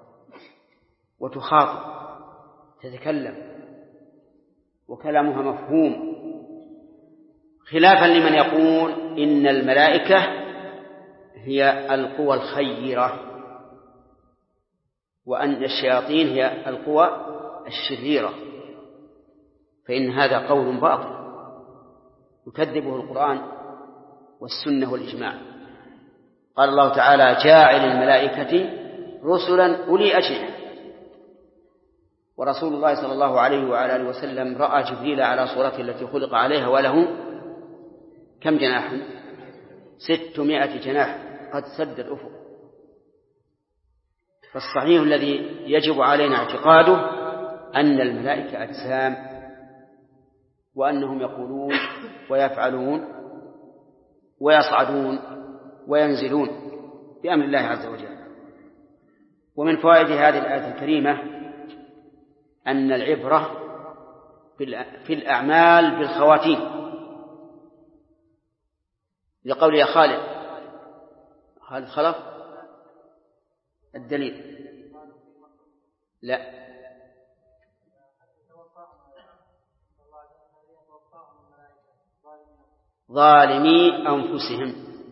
Speaker 2: وتخاطب تتكلم وكلامها مفهوم، خلافا لمن يقول إن الملائكة هي القوى الخيرة وأن الشياطين هي القوى الشريرة، فإن هذا قول باطل يكذبه القرآن والسنة والإجماع. قال الله تعالى جاعل الملائكة رسلا أولي أجنحة، ورسول الله صلى الله عليه وعلى آله وسلم رأى جبريل على صورته التي خلق عليها وله كم جناح؟ 600 جناح قد سد الأفق. فالصحيح الذي يجب علينا اعتقاده أن الملائكة أجسام، وأنهم يقولون ويفعلون ويصعدون وينزلون بأمر الله عز وجل. ومن فوائد هذه الآية الكريمة أن العبرة في الأعمال بالخواتيم، لقول يا خالد خلف الدليل. لا، ظالمي أنفسهم،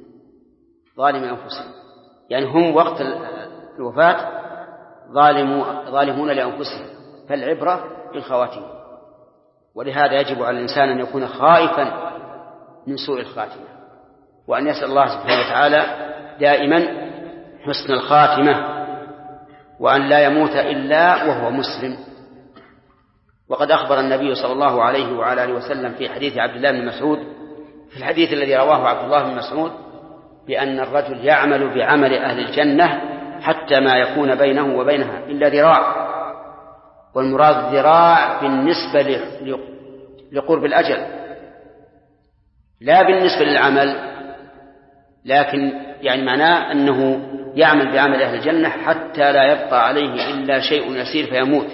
Speaker 2: يعني هم وقت الوفاة ظالمون لأنفسهم، فالعبرة بالخواتيم. ولهذا يجب على الإنسان أن يكون خائفا من سوء الخاتمة، وأن يسأل الله سبحانه وتعالى دائما حسن الخاتمة، وأن لا يموت إلا وهو مسلم. وقد أخبر النبي صلى الله عليه وعلى آله وسلم في حديث عبد الله بن مسعود، في الحديث الذي رواه عبد الله بن مسعود، بأن الرجل يعمل بعمل أهل الجنة حتى ما يكون بينه وبينها إلا ذراع، والمراد ذراع بالنسبة لقرب الأجل، لا بالنسبة للعمل، لكن يعني معناه أنه يعمل بعمل أهل الجنة حتى لا يبقى عليه إلا شيء يسير فيموت،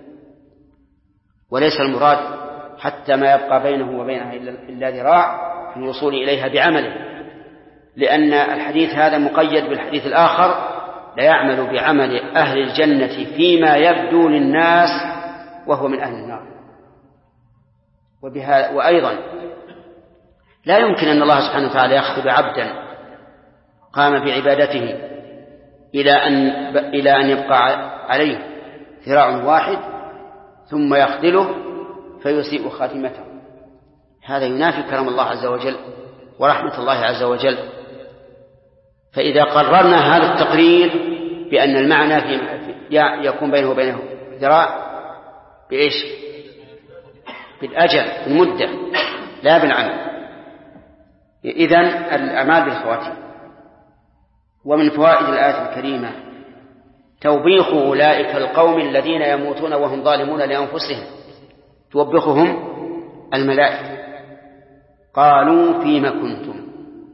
Speaker 2: وليس المراد حتى ما يبقى بينه وبينها إلا ذراع في الوصول إليها بعمله، لأن الحديث هذا مقيد بالحديث الآخر: لا يعمل بعمل أهل الجنة فيما يبدو للناس وهو من أهل النار. وأيضا لا يمكن أن الله سبحانه وتعالى يخذل عبدا قام بعبادته إلى أن يبقى عليه ذراع واحد ثم يخذله فيسيء خاتمته. هذا ينافي كرم الله عز وجل ورحمة الله عز وجل. فإذا قررنا هذا التقرير بأن المعنى يكون بينه وبينه ذراع بإيش؟ بالأجل، بالمدة، لا بالعمل. إذن الأعمال بالخواتيم. ومن فوائد الآية الكريمة توبيخ أولئك القوم الذين يموتون وهم ظالمون لأنفسهم، توبخهم الملائكة. قالوا فيما كنتم.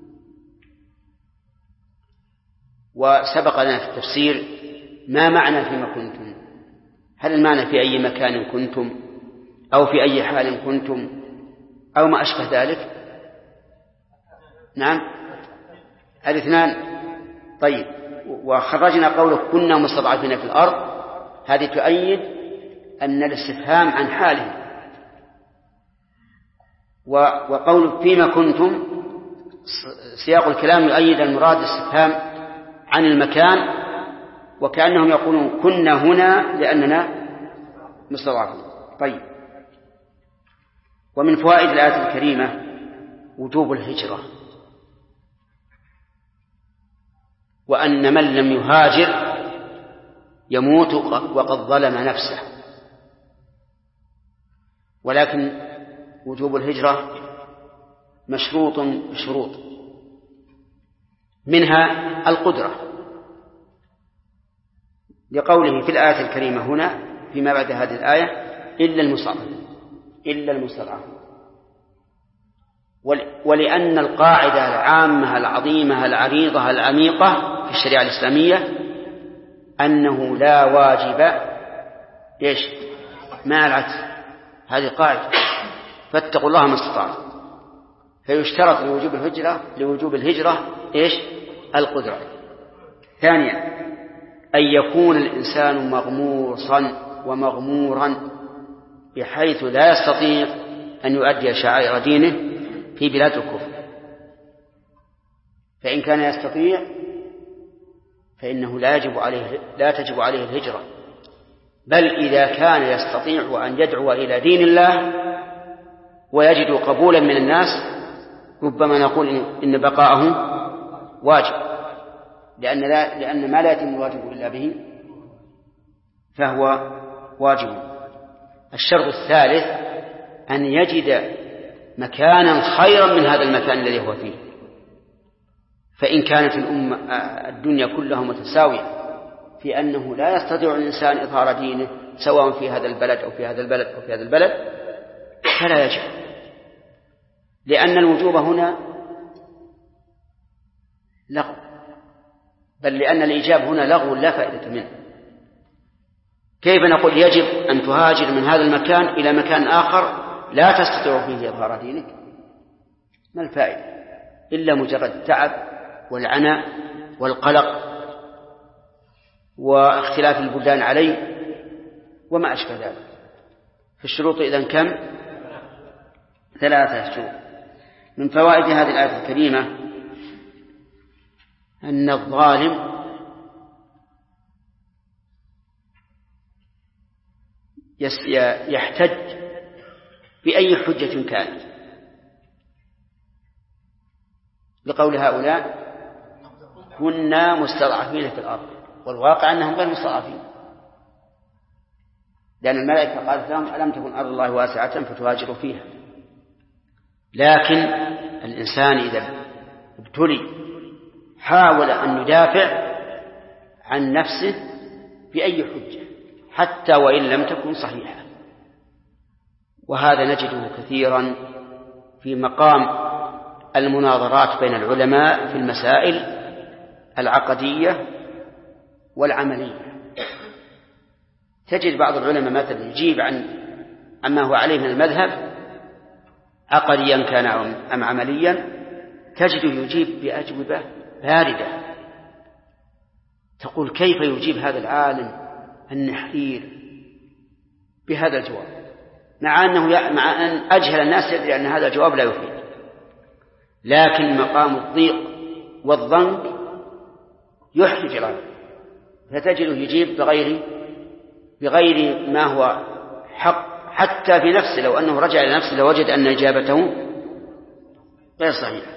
Speaker 2: وسبق لنا في التفسير ما معنى فيما كنتم، هل المعنى في أي مكان كنتم أو في أي حال كنتم أو ما أشبه ذلك؟ نعم، الاثنان. طيب، وخرجنا قوله كنا مستضعفين في الأرض، هذه تؤيد أن الاستفهام عن حالهم. وقول فيما كنتم سياق الكلام يؤيد المراد الاستفهام عن المكان، وكأنهم يقولون كنا هنا لأننا مستضعفون. طيب، ومن فوائد الآية الكريمة وجوب الهجرة، وأن من لم يهاجر يموت وقد ظلم نفسه. ولكن وجوب الهجرة مشروط بشروط، منها القدرة، لقوله في الآية الكريمة هنا فيما بعد هذه الآية إلا المستضعفين. ولأن القاعدة العامة العظيمة العريضة العميقة في الشريعة الإسلامية أنه لا واجب مع العجز، هذه قاعدة، فاتقوا الله ما استطعتم. فيشترط لوجوب الهجرة القدرة. ثانيا أن يكون الإنسان مغموصا ومغمورا بحيث لا يستطيع أن يؤدي شعائر دينه في بلاد الكفر. فإن كان يستطيع فإنه لا تجب عليه الهجرة، بل إذا كان يستطيع أن يدعو إلى دين الله ويجد قبولا من الناس ربما نقول إن بقاءه واجب، لأن ما لا يتم الواجب إلا به فهو واجب. الشرط الثالث أن يجد مكانا خيرا من هذا المكان الذي هو فيه. فإن كانت الدنيا كلها متساوية في أنه لا يستطيع الإنسان إظهار دينه سواء في هذا البلد أو في هذا البلد أو في هذا البلد فلا يجب، لأن الوجوب هنا لغو، بل لأن الإيجاب هنا لغو لا فائدة منه. كيف نقول يجب أن تهاجر من هذا المكان إلى مكان آخر لا تستطيع فيه إظهار دينك؟ ما الفائدة إلا مجرد التعب والعناء والقلق واختلاف البلدان عليه وما أشبه ذلك. في الشروط إذن كم؟ 3 شروط. من فوائد هذه الآية الكريمة أن الظالم يحتج بأي حجة كانت لقول هؤلاء كنا مستضعفين في الأرض، والواقع أنهم غير مستضعفين، لأن الملائكة قالت لهم ألم تكن أرض الله واسعة فتهاجروا فيها. لكن الإنسان إذا ابتلي حاول أن يدافع عن نفسه بأي حجة حتى وإن لم تكن صحيحة، وهذا نجده كثيرا في مقام المناظرات بين العلماء في المسائل العقدية والعملية. تجد بعض العلماء مثلا يجيب عما هو عليه من المذهب عقديا كان أم عمليا، تجده يجيب بأجوبة باردة تقول كيف يجيب هذا العالم النحير بهذا الجواب، مع أن أجهل الناس يدري أن هذا الجواب لا يفيد. لكن مقام الضيق والضنك يحرج العالم، فتجده يجيب بغير ما هو حق حتى في نفسه. لو أنه رجع إلى نفسه لوجد أن إجابته غير صحيحة.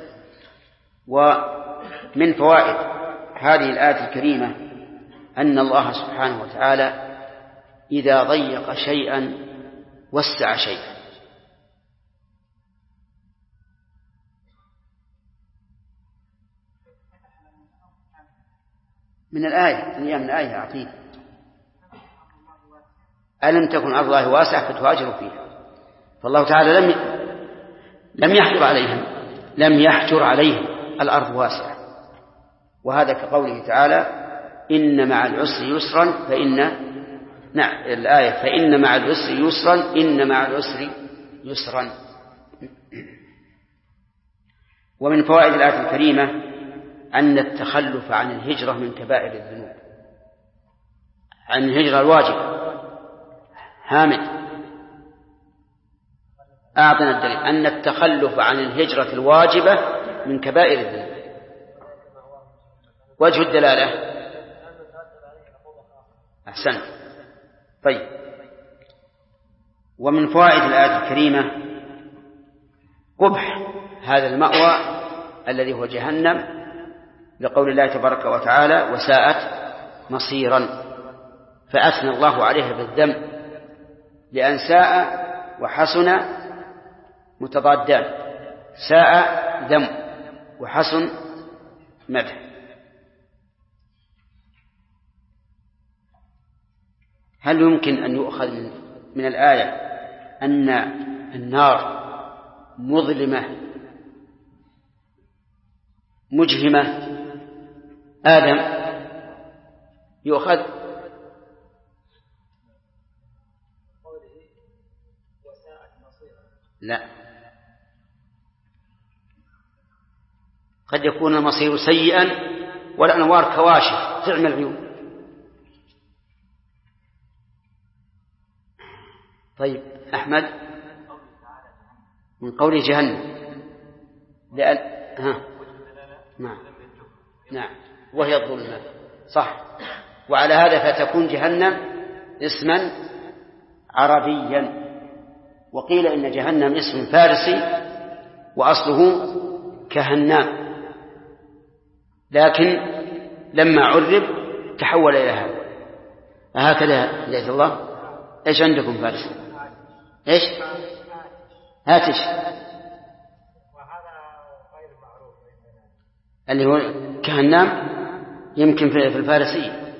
Speaker 2: ومن فوائد هذه الآية الكريمة أن الله سبحانه وتعالى إذا ضيق شيئا وسع شيئا. من الآية عقيد ألم تكن أرض الله واسعة فتهاجروا فيها. فالله تعالى لم يحجر عليهم الأرض واسعة، وهذا كقوله تعالى إن مع العسر يسرا فإن مع العسر يسرا إن مع العسر يسرا. ومن فوائد الآية الكريمة أن التخلف عن الهجرة من كبائر الذنوب، عن الهجرة الواجبة. حامد أعطنا الدليل أن التخلف عن الهجرة الواجبة من كبائر الذنوب. وجه الدلالة أحسنت. طيب، ومن فوائد الآية الكريمة قبح هذا المأوى الذي هو جهنم، لقول الله تبارك وتعالى وساءت مصيرا، فأثنى الله عليها بالذم، لأن ساء وحسن متضادان، ساء ذم وحسن مدح. هل يمكن أن يؤخذ من الآية أن النار مظلمة مجهمة آدم؟ يؤخذ لا، قد يكون المصير سيئا والأنوار كواشف تعمى العيون. طيب أحمد، من قول جهنم نعم وهي الظلمات، صح. وعلى هذا فتكون جهنم اسما عربيا، وقيل إن جهنم اسم فارسي وأصله كهنام، لكن لما عرب تحول إلى هذا. هكذا ليس الله. إيش عندكم فارسي؟ إيش؟ هاتش، اللي هو كهنام يمكن في الفارسية.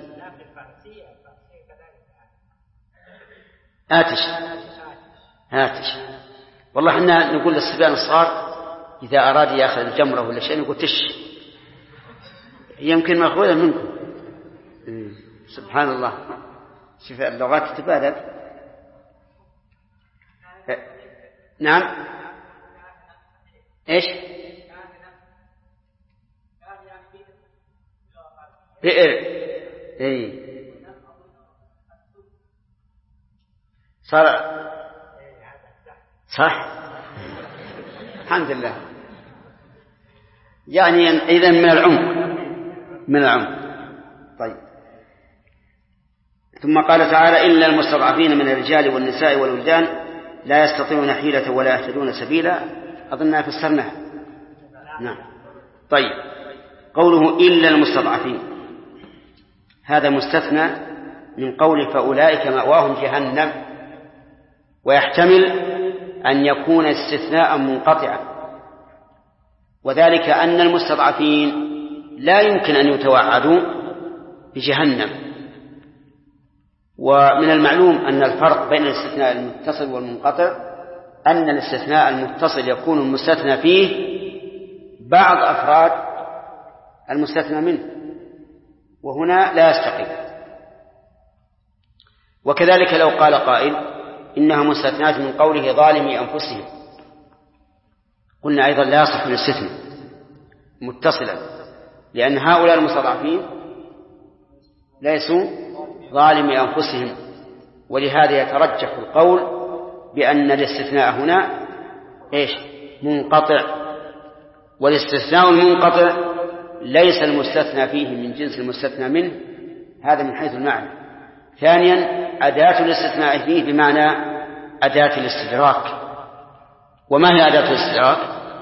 Speaker 2: هاتش. والله إحنا نقول للصبيان الصغار إذا أراد يأخذ الجمرة ولا شيء نقول تش، يمكن مأخوذة منكم. سبحان الله. شوف اللغات تتبادل. نعم. إيش؟ بئر. إيه صار صح. الحمد لله. يعني إذن من العمق. طيب. ثم قال تعالى إلا المستضعفين من الرجال والنساء والولدان لا يستطيعون حيلة ولا يهتدون سبيلا. أظننا فسرناها. نعم. طيب قوله إلا المستضعفين هذا مستثنى من قول فأولئك مأواهم جهنم، ويحتمل أن يكون استثناء منقطعا، وذلك أن المستضعفين لا يمكن أن يتوعدوا بجهنم. ومن المعلوم أن الفرق بين الاستثناء المتصل والمنقطع أن الاستثناء المتصل يكون المستثنى فيه بعض أفراد المستثنى منه، وهنا لا يستقيم. وكذلك لو قال قائل إنها مستثنات من قوله ظالمي أنفسهم، قلنا أيضا لا يصح الاستثناء متصلا، لأن هؤلاء المستضعفين ليسوا ظالمي أنفسهم، ولهذا يترجح القول بأن الاستثناء هنا إيش؟ منقطع. والاستثناء المنقطع ليس المستثنى فيه من جنس المستثنى منه، هذا من حيث المعنى. ثانيا أداة الاستثناء فيه بمعنى أداة الاستدراك. وما هي أداة الاستدراك؟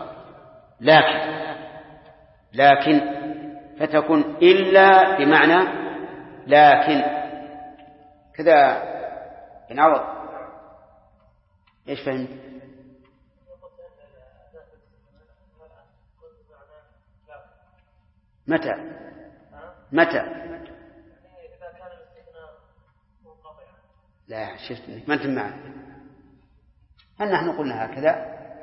Speaker 2: لكن فتكون إلا بمعنى لكن كذا. ينعوض إيش فهمت؟ متى لا شفت ما أنت معنا. هل نحن قلنا هكذا؟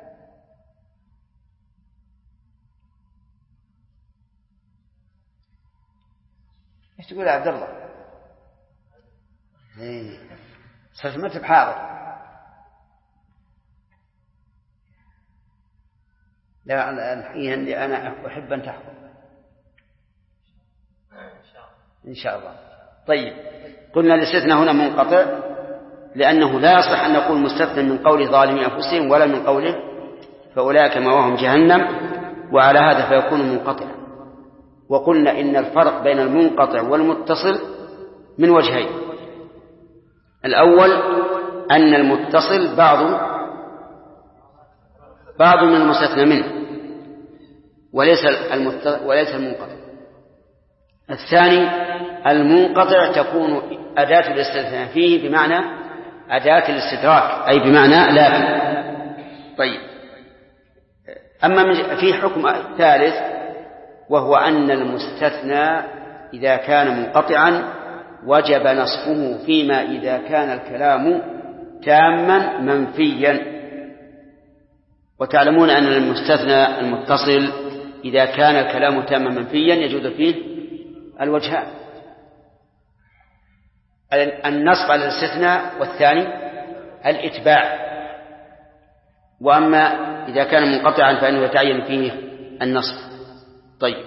Speaker 2: ايش تقول يا عبد الله؟ صرت ما تبحاضر. لا الحين أنا أحب أن تحضر إن شاء الله. طيب قلنا الاستثناء هنا منقطع لأنه لا يصح أن نقول مستثنى من قول ظالمي أنفسهم ولا من قوله فأولئك مأواهم جهنم، وعلى هذا فيكون منقطعا. وقلنا إن الفرق بين المنقطع والمتصل من وجهين: الأول أن المتصل بعض من المستثنى منه وليس المنقطع. الثاني المنقطع تكون أداة الاستثناء فيه بمعنى أداة الاستدراك، أي بمعنى لكن. طيب أما في حكم ثالث، وهو أن المستثنى إذا كان منقطعا وجب نصفه فيما إذا كان الكلام تاما منفيا. وتعلمون أن المستثنى المتصل إذا كان الكلام تاما منفيا يجوز فيه الوجهان: النصب على الاستثناء، والثاني الإتباع. وأما إذا كان منقطعا فإنه يتعين فيه النصب. طيب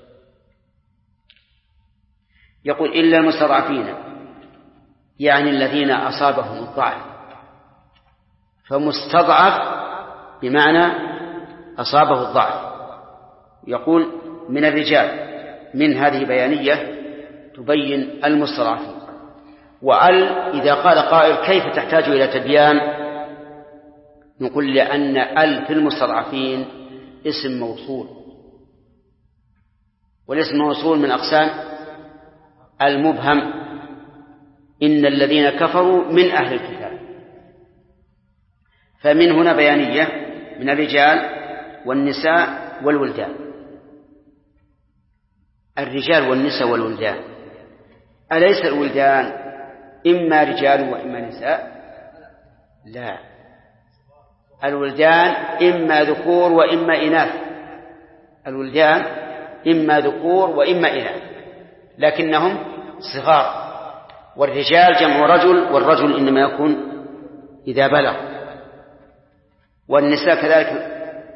Speaker 2: يقول إلا المستضعفين، يعني الذين أصابهم الضعف. فمستضعف بمعنى أصابه الضعف. يقول من الرجال، من هذه بيانية تبين المستضعفين. وأل إذا قال قائل كيف تحتاج إلى تبيان، نقول لأن أل في المستضعفين اسم موصول، والاسم الموصول من أقسام المبهم: إن الذين كفروا من أهل الكتاب. فمن هنا بيانية من الرجال والنساء والولدان. الرجال والنساء والولدان، أليس الولدان إما رجال وإما نساء؟ لا، الولدان إما ذكور وإما إناث. الولدان إما ذكور وإما إناث، لكنهم صغار. والرجال جمع رجل، والرجل إنما يكون إذا بلغ، والنساء كذلك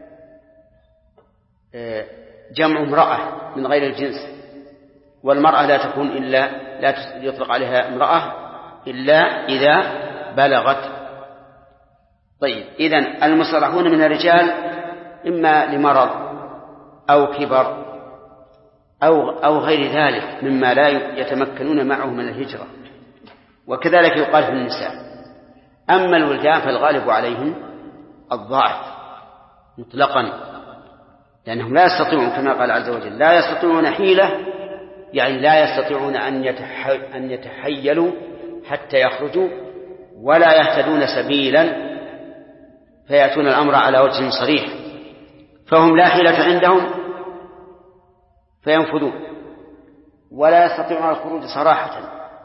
Speaker 2: جمع امرأة من غير الجنس، والمرأة لا تكون إلا لا يطلق عليها امرأة إلا إذا بلغت. طيب، إذن المصطلحون من الرجال إما لمرض أو كبر أو غير ذلك مما لا يتمكنون معه من الهجرة، وكذلك يقال في النساء. أما الولدان فالغالب عليهم الضعف مطلقا، لأنهم لا يستطيعون كما قال عز وجل لا يستطيعون حيلة، يعني لا يستطيعون أن يتحيلوا حتى يخرجوا، ولا يهتدون سبيلا فيأتون الأمر على وجه صريح، فهم لا حيلة عندهم فينفذون، ولا يستطيعون الخروج صراحة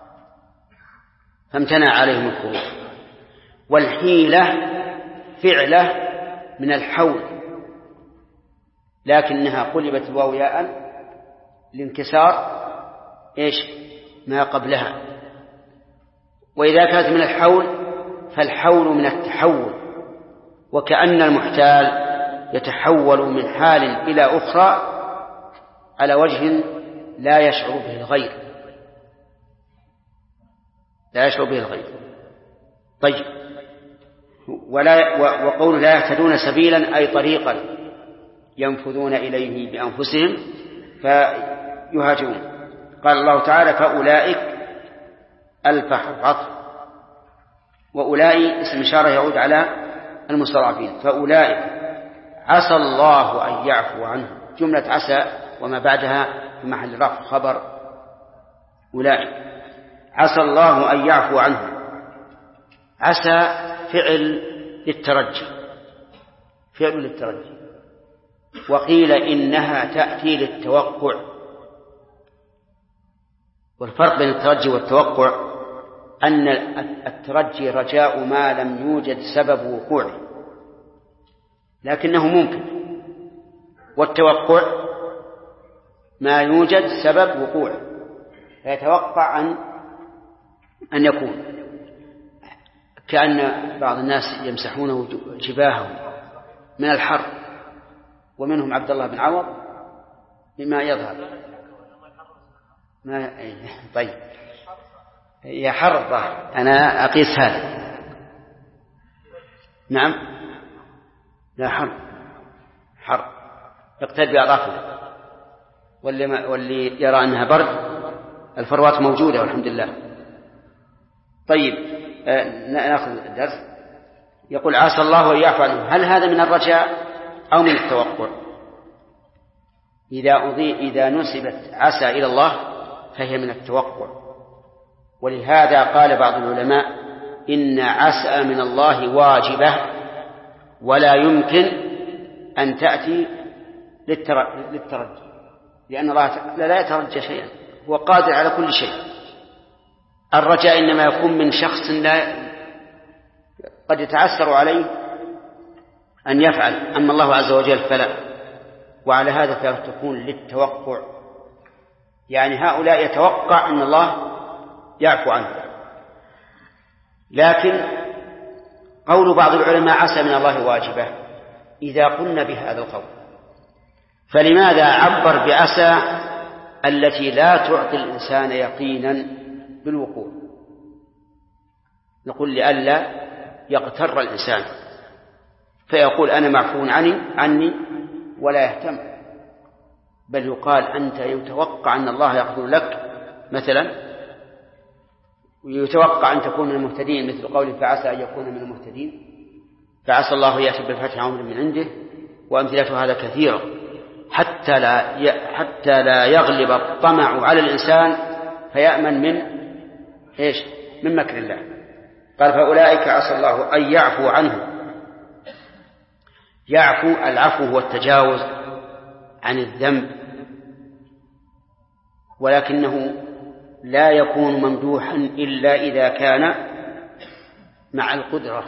Speaker 2: فامتنع عليهم الخروج. والحيلة فعلة من الحول، لكنها قلبت الواو ياء لانكسار ما قبلها. وإذا كانت من الحول فالحول من التحول، وكأن المحتال يتحول من حال إلى أخرى على وجه لا يشعر به الغير. طيب، وقول لا يهتدون سبيلا أي طريقا ينفذون إليه بأنفسهم فيهاجرون. قال الله تعالى فأولئك الفح عطف، وأولئك اسم إشارة يعود على المستضعفين. فأولئك عسى الله أن يعفو عنهم، جملة عسى وما بعدها في محل رفع خبر أولئك. عسى الله أن يعفو عنهم، عسى فعل للترجي، وقيل إنها تأتي للتوقع. والفرق بين الترجي والتوقع أن الترجي رجاء ما لم يوجد سبب وقوعه لكنه ممكن، والتوقع ما يوجد سبب وقوعه فيتوقع أن يكون، كأن بعض الناس يمسحونه جباههم من الحر، ومنهم عبد الله بن عوض بما يظهر طيب يا حر الظهر، أنا أقيس هذا. نعم، لا حر يقتد بأطرافنا، واللي يرى أنها برد الفروات موجودة والحمد لله. طيب، نأخذ الدرس. يقول عسى الله أن يعفو عنهم، هل هذا من الرجاء أو من التوقع؟ إذا نسبت عسى إلى الله فهي من التوقع، ولهذا قال بعض العلماء إن عسى من الله واجبة ولا يمكن أن تأتي للترجي، لأن الله لا يترجى شيئا، هو قادر على كل شيء. الرجاء إنما يكون من شخص قد يتعسر عليه أن يفعل، أما الله عز وجل فلا. وعلى هذا فتكون للتوقع، يعني هؤلاء يتوقع أن الله يعفو عنه. لكن قول بعض العلماء عسى من الله واجبة إذا قلنا بهذا القول، فلماذا عبر بعسى التي لا تعطي الإنسان يقينا بالوقوع؟ نقول لئلا يغتر الإنسان فيقول أنا معفو عني ولا يهتم، بل يقال أنت يتوقع أن الله يغفر لك مثلا، ويتوقع أن تكون من المهتدين، مثل قوله فعسى أن يكون من المهتدين، فعسى الله يأتي بالفتح أمر من عنده، وأمثلة هذا كثيرة، حتى لا يغلب الطمع على الإنسان فيأمن من مكر الله. قال فأولئك عسى الله أن يعفو عنهم. يعفو، العفو هو التجاوز عن الذنب، ولكنه لا يكون ممدوحا إلا إذا كان مع القدرة.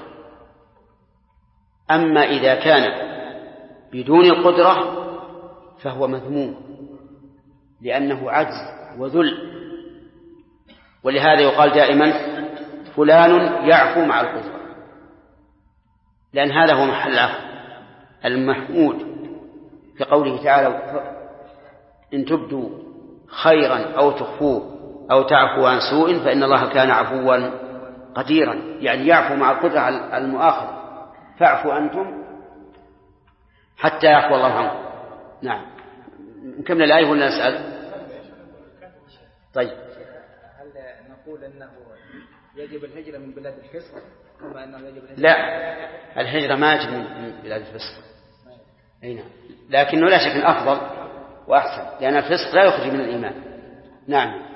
Speaker 2: أما إذا كان بدون القدرة فهو مذموم، لأنه عجز وذل. ولهذا يقال دائما فلان يعفو مع القدرة، لأن هذا هو محل العفو المحمود في قوله تعالى إن تبدوا خيرا أو تخفوه أو تعفو عن سوء فإن الله كان عفوا قديرا، يعني يعفو مع القدرة على المؤاخذة، فاعفوا أنتم حتى يعفو الله عنكم. نعم، نكمل الآية ولا نسأل؟ طيب،
Speaker 5: هل نقول أنه يجب الهجرة من بلاد الفسق كما أنه يجب الهجرة؟
Speaker 2: لا، الهجرة ما يجب من بلاد الفسق، أي نعم، لكنه لا شك أفضل وأحسن، لأن الفسق لا يخرج من الإيمان. نعم.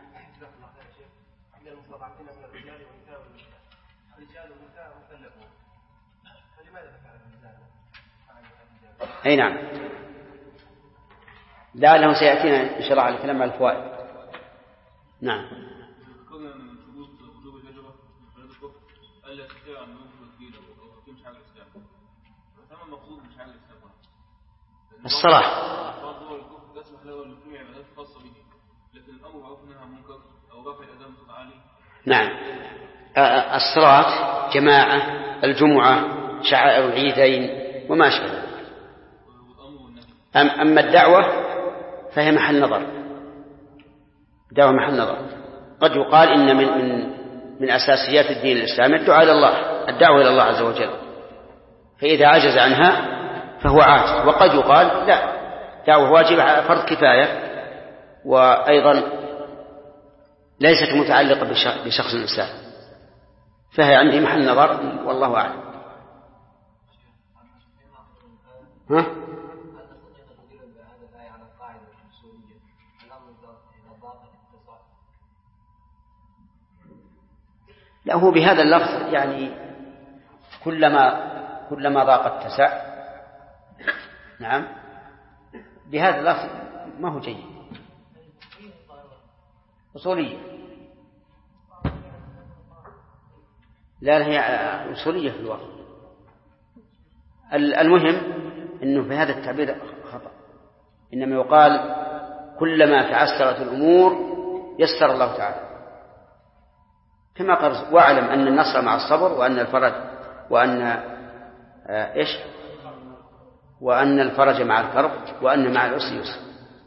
Speaker 2: أي نعم، لعله سيأتينا إن شاء الله على الكلام على الفوائد. نعم.
Speaker 3: ذكرنا من شروط وجوب الهجرة من بلاد الكفر ألا يستطيع أن ينفذ دينه أو يقيم شعائر الإسلام. فما المقصود من شعائر الإسلام؟
Speaker 2: الصلاة.
Speaker 3: بعض دول الكفر لا تسمح له أن يقيم عبادات خاصة به، لكن الأمر معروف منها منكر أو رفع الأذان بصوت عالي.
Speaker 2: نعم، الصلاة جماعة، الجمعة، شعائر العيدين وما أشبه. أما الدعوة فهي محل نظر، دعوة محل نظر. قد يقال إن من أساسيات الدين الإسلامي الدعاء إلى الله، الدعوة إلى الله عز وجل، فإذا عجز عنها فهو عاجز. وقد يقال لا، دعوة واجبة فرض كفاية، وأيضا ليست متعلقة بشخص الإنسان، فهي عندي محل نظر والله أعلم. ها؟ لا، هو بهذا اللفظ يعني كلما ضاق اتسع. نعم، بهذا اللفظ ما هو جيد، أصولية. لا، هي أصولية في الوقت. المهم أنه في هذا التعبير خطأ، إنما يقال كلما تعسرت الأمور يسر الله تعالى، كما قال واعلم أن النصر مع الصبر وأن الفرج وأن الفرج مع الكرب وأن مع العسر يسر.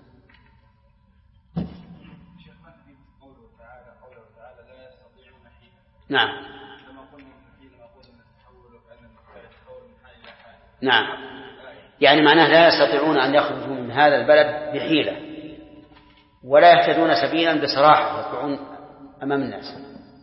Speaker 2: نعم. نعم، يعني معناه لا يستطيعون أن يخرجوا من هذا البلد بحيلة، ولا يهتدون سبيلا بصراحة يطلعون أمام الناس.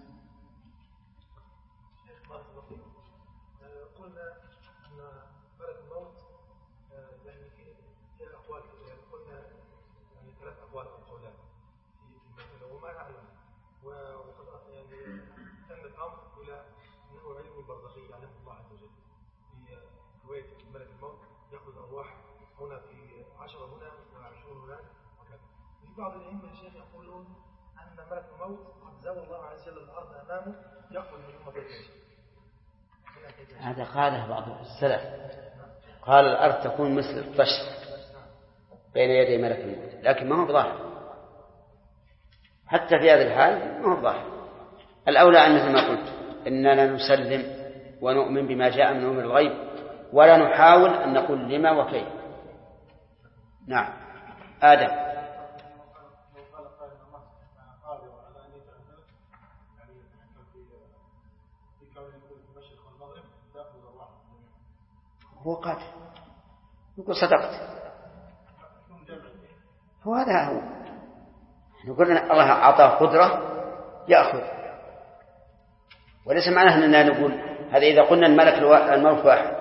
Speaker 7: بعض الأئمة الشيخ يقولون أن ملك الموت قد زوى الله عز وجل الأرض أمامه يقبل من يوم القيامة.
Speaker 2: هذا قاله بعض السلف، قال الأرض تكون مثل الطشت بين يدي ملك الموت، لكن ما هو ظاهر. حتى في هذا الحال ما هو ظاهر. الأولى أن مثل ما قلت إننا نسلم ونؤمن بما جاء من أمر الغيب، ولا نحاول أن نقول لما وكيف. نعم. آدم. هو قاتل، يقول صدقت، هو هذا هو. نقول الله أعطاه قدرة يأخذ، وليس معناه أننا نقول هذا إذا قلنا الملك الموت واحد،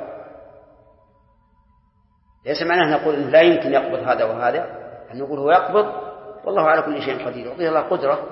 Speaker 2: ليس معناه نقول إنه لا يمكن يقبض هذا وهذا، أن نقول هو يقبض والله على كل شيء قدير، يعطيه الله قدرة.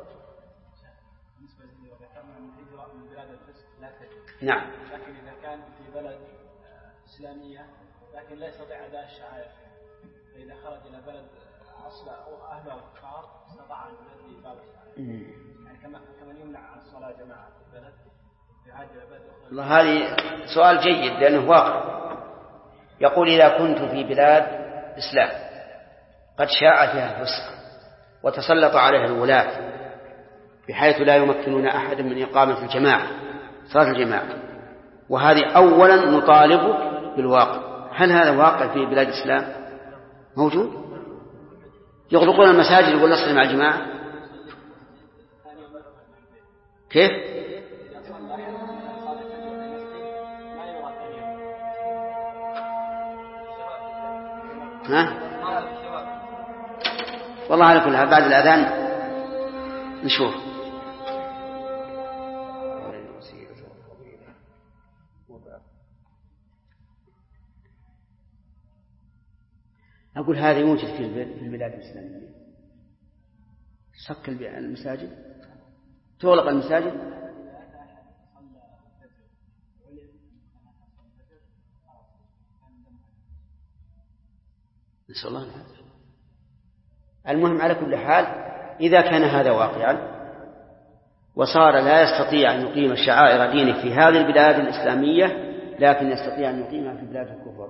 Speaker 2: نعم.
Speaker 6: لكن إذا كان في بلد إسلامية لكن لا يستطيع أداء الشعائر، فإذا خرج إلى بلد أصلا أو أهله كفار استطاع أن يؤدي بعض الشعائر، يعني كما يمنع عن الصلاة جماعة في البلد في هذه البلد.
Speaker 2: والله هذه سؤال جيد لأنه واقع. يقول إذا كنت في بلاد إسلام قد شاع فيها الفسق وتسلط عليها الولاة بحيث لا يمكنون أحدا من إقامة الجماعة صلاة الجماعة. وهذه أولا نطالبك بالواقع. هل هذا واقع في بلاد الإسلام موجود؟ يغلقون المساجد يقول نصلي مع الجماعة كيف؟ ها؟ والله على كل حال بعد الأذان نشوف. أقول هذا يوجد في البلاد الإسلامية. صك المساجد، تغلق المساجد. نسأل الله العافية. المهم على كل حال إذا كان هذا واقعا وصار لا يستطيع أن يقيم شعائر دينه في هذه البلاد الإسلامية لكن يستطيع أن يقيمها في بلاد الكفر،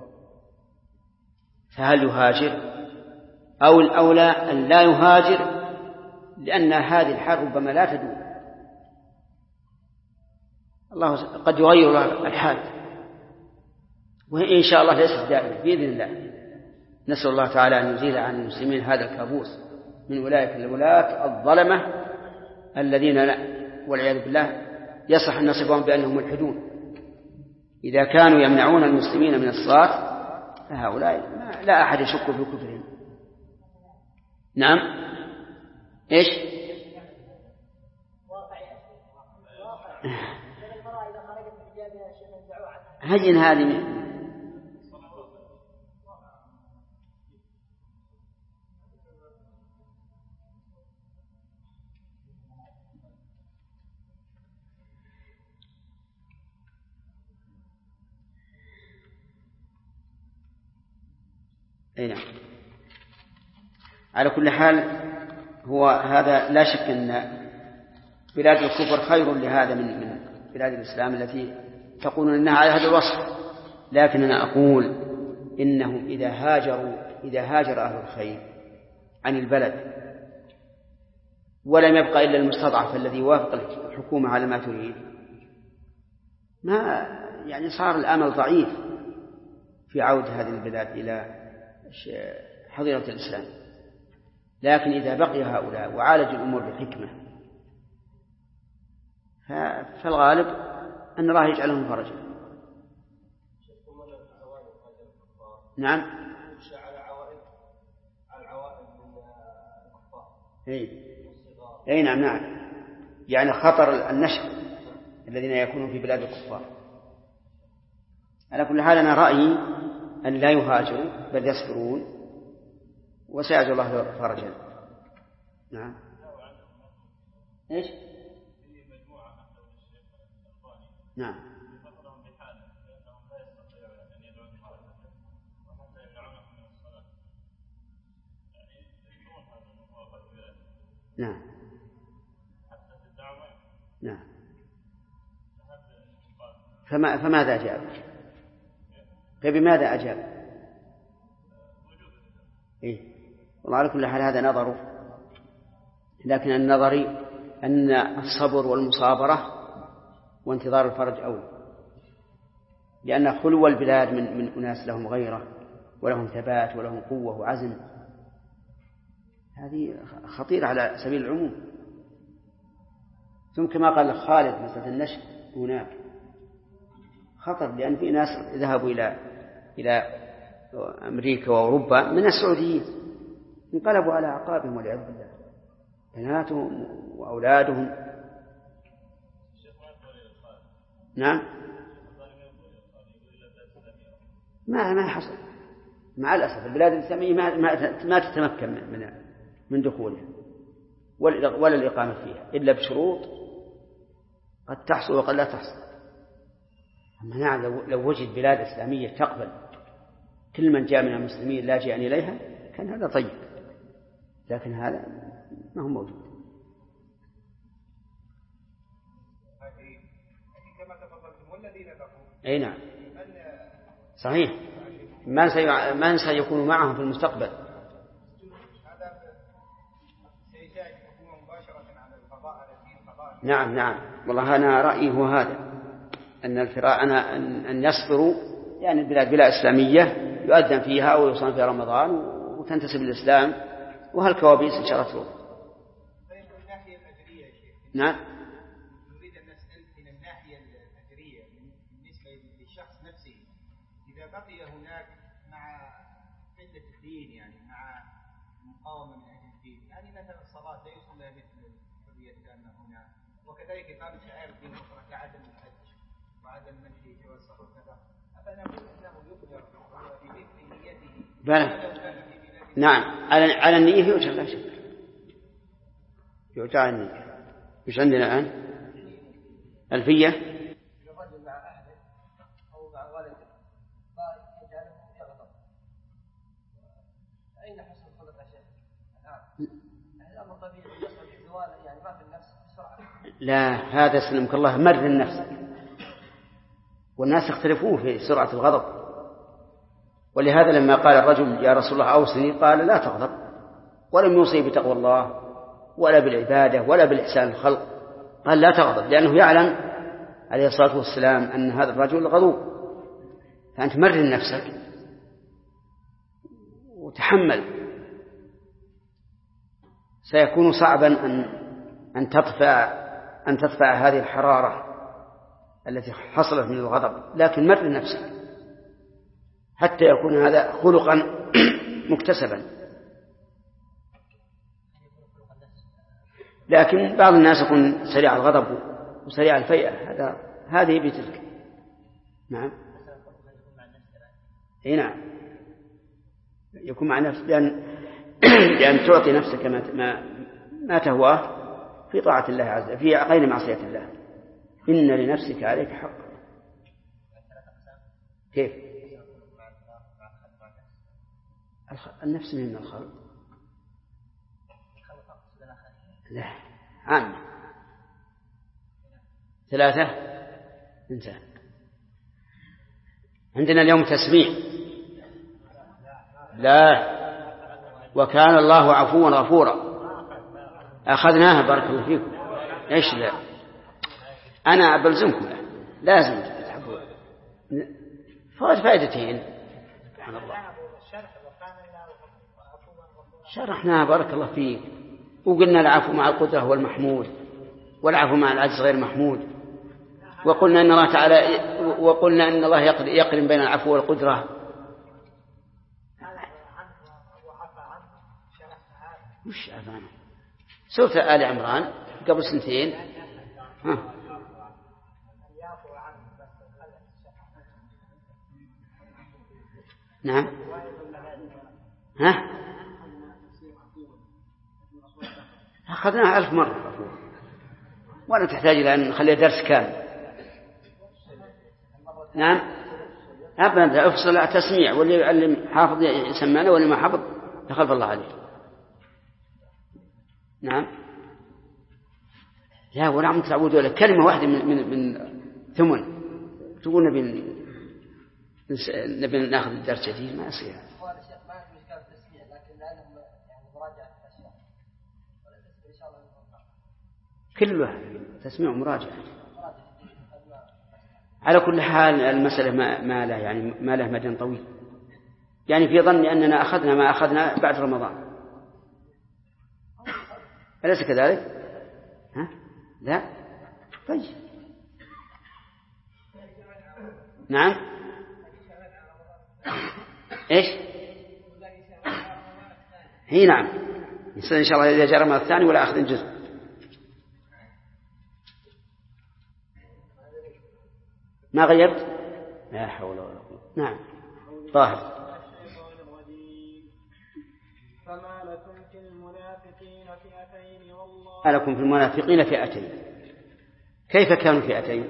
Speaker 2: فهل يهاجر أو الأولى أن لا يهاجر؟ لأن هذه الحال ربما لا تدوم، الله قد يغير الحال، وإن شاء الله ليست دائما بإذن الله. نسأل الله تعالى أن يزيل عن المسلمين هذا الكابوس من أولئك الولاة الظلمة الذين والعياذ بالله يصح أن نصفهم بأنهم ملحدون. إذا كانوا يمنعون المسلمين من الصلاة فهؤلاء لا أحد يشك في كفرهم. نعم إيش؟ هجن هذه أي نعم. على كل حال هو هذا لا شك أن بلاد الكفر خير لهذا من بلاد الإسلام التي تقولون أنها على هذا الوصف، لكن أنا أقول إنهم إذا هاجر أهل الخير عن البلد ولم يبقى إلا المستضعف الذي يوافق الحكومة على ما تريد، ما يعني صار الأمل ضعيف في عودة هذه البلاد إلى حظيرة الإسلام. لكن إذا بقي هؤلاء وعالج الأمور بحكمة فالغالب أن الله يجعلهم فرجا. نعم أي نعم يعني خطر النشر الذين يكونون في بلاد الكفار. على كل حال أنا رأيي أن لا يهاجروا بل يصبرون وسيجعل الله فرجا. نعم إيش؟ نعم نعم نعم. فماذا أجاب؟ فبماذا أجاب؟ إيه؟ والله على كل حال هذا نظره، لكن النظري أن الصبر والمصابرة وانتظار الفرج أولى، لأن خلو البلاد من أناس لهم غيرة ولهم ثبات ولهم قوة وعزم هذه خطيرة على سبيل العموم. ثم كما قال خالد مسألة النشء هناك خطر، لأن في ناس ذهبوا إلى أمريكا وأوروبا من السعوديين انقلبوا على أعقابهم والعياذ بالله، بناتهم وأولادهم. نعم ما حصل مع الأسف. البلاد الإسلامية ما تتمكن من دخولها ولا الإقامة فيها إلا بشروط قد تحصل وقد لا تحصل. أما نعم لو وجد بلاد إسلامية تقبل كل من جاء من المسلمين لاجئا إليها كان هذا طيب، لكن هذا ما هو موجود. أي نعم صحيح. من سيكون معهم في المستقبل؟
Speaker 4: هذا سيشاهد الحكومة مباشرة على الفضاء التي
Speaker 2: نعم نعم، والله أنا رأيي هو هذا، أن الفراعنة أن يصبروا، يعني البلاد بلا إسلامية يؤذن فيها ويصام في رمضان وتنتسب للإسلام، وهالكوابيس إن شاء الله تروح. نعم.
Speaker 4: نريد أن نسأل من الناحية الأجرية بالنسبة للشخص نفسه، إذا بقي هناك مع قلة الدين، يعني مع مقاومة من أهل الدين، يعني مثلا الصلاة لا يوصل لها مثل الحرية التامة هنا، وكذلك إقامة شعائر الدين الأخرى كعدم الحج وعدم منع جواز السفر كذا، أفنقول أنه يقدر في مثل نيته؟
Speaker 2: نعم، على النية يرجع، لا شك يرجع النية. إيش عندنا الآن؟ ألفية.
Speaker 8: الرجل مع أهله أو مع والده فيجعله يغضب، أين حسن الخلق يا شيخ؟ الأمر طبيعي يحصل الزوال، يعني ما في النفس بسرعة.
Speaker 2: لا، هذا سلمك الله مرن نفسك، والناس يختلفون في سرعة الغضب، ولهذا لما قال الرجل يا رسول الله أوصني قال لا تغضب، ولم يوصي بتقوى الله ولا بالعبادة ولا بالإحسان الخلق، قال لا تغضب، لأنه يعلم عليه الصلاة والسلام أن هذا الرجل غضوب. فأنت مرن نفسك وتحمل، سيكون صعبا أن تدفع هذه الحرارة التي حصلت من الغضب، لكن مرن نفسك حتى يكون هذا خلقا مكتسبا. لكن بعض الناس يكون سريع الغضب وسريع الفيئة، هذه بتلك. نعم. اي نعم، يكون مع نفسك، لأن تعطي نفسك ما تهواه في طاعة الله عز وجل، في غير معصية الله. إن لنفسك عليك حق. كيف؟ النفس من الخلق؟ لا، عام 3 انتهى. عندنا اليوم تسميع. لا، وكان الله عفوا غفورا. أخذناها بارك الله فيكم. إيش لا، أنا بلزمكم، لازم تتحبون. فائدتين سبحان الله. شرحناها بارك الله فيك، وقلنا العفو مع القدرة هو المحمود، والعفو مع العجز غير محمود، وقلنا أن الله تعالى يقرن بين العفو والقدرة. وش عفانا؟ سورة آل عمران قبل 2 نعم. أخذناها 1000 مرة، ولا تحتاج إلى أن نخليها درس كامل. نعم، أبدا أفصل تسميع، واللي يعلم حافظ يسمعنا، واللي ما حافظ يخلف الله عليه. نعم. لا، ولا عم تعودوا إلى كلمة واحدة من ثمن تقول نبي ناخذ الدرس جديد، ما يصير. كله تسميع ومراجعة. على كل حال المسألة ما له يعني ما له مدى طويل، يعني في ظني أننا أخذنا ما أخذنا بعد رمضان، أليس كذلك؟ لا. طيب نعم. إيش؟ هي نعم، يصير إن شاء الله إذا جاء رمضان الثاني ولا أخذ جزء. ما غيرت؟ لا حول ولا قوة. نعم. طاهر.
Speaker 7: فما لكم في المنافقين فئتين والله.
Speaker 2: ما لكم في المنافقين فئتين، كيف كانوا فئتين؟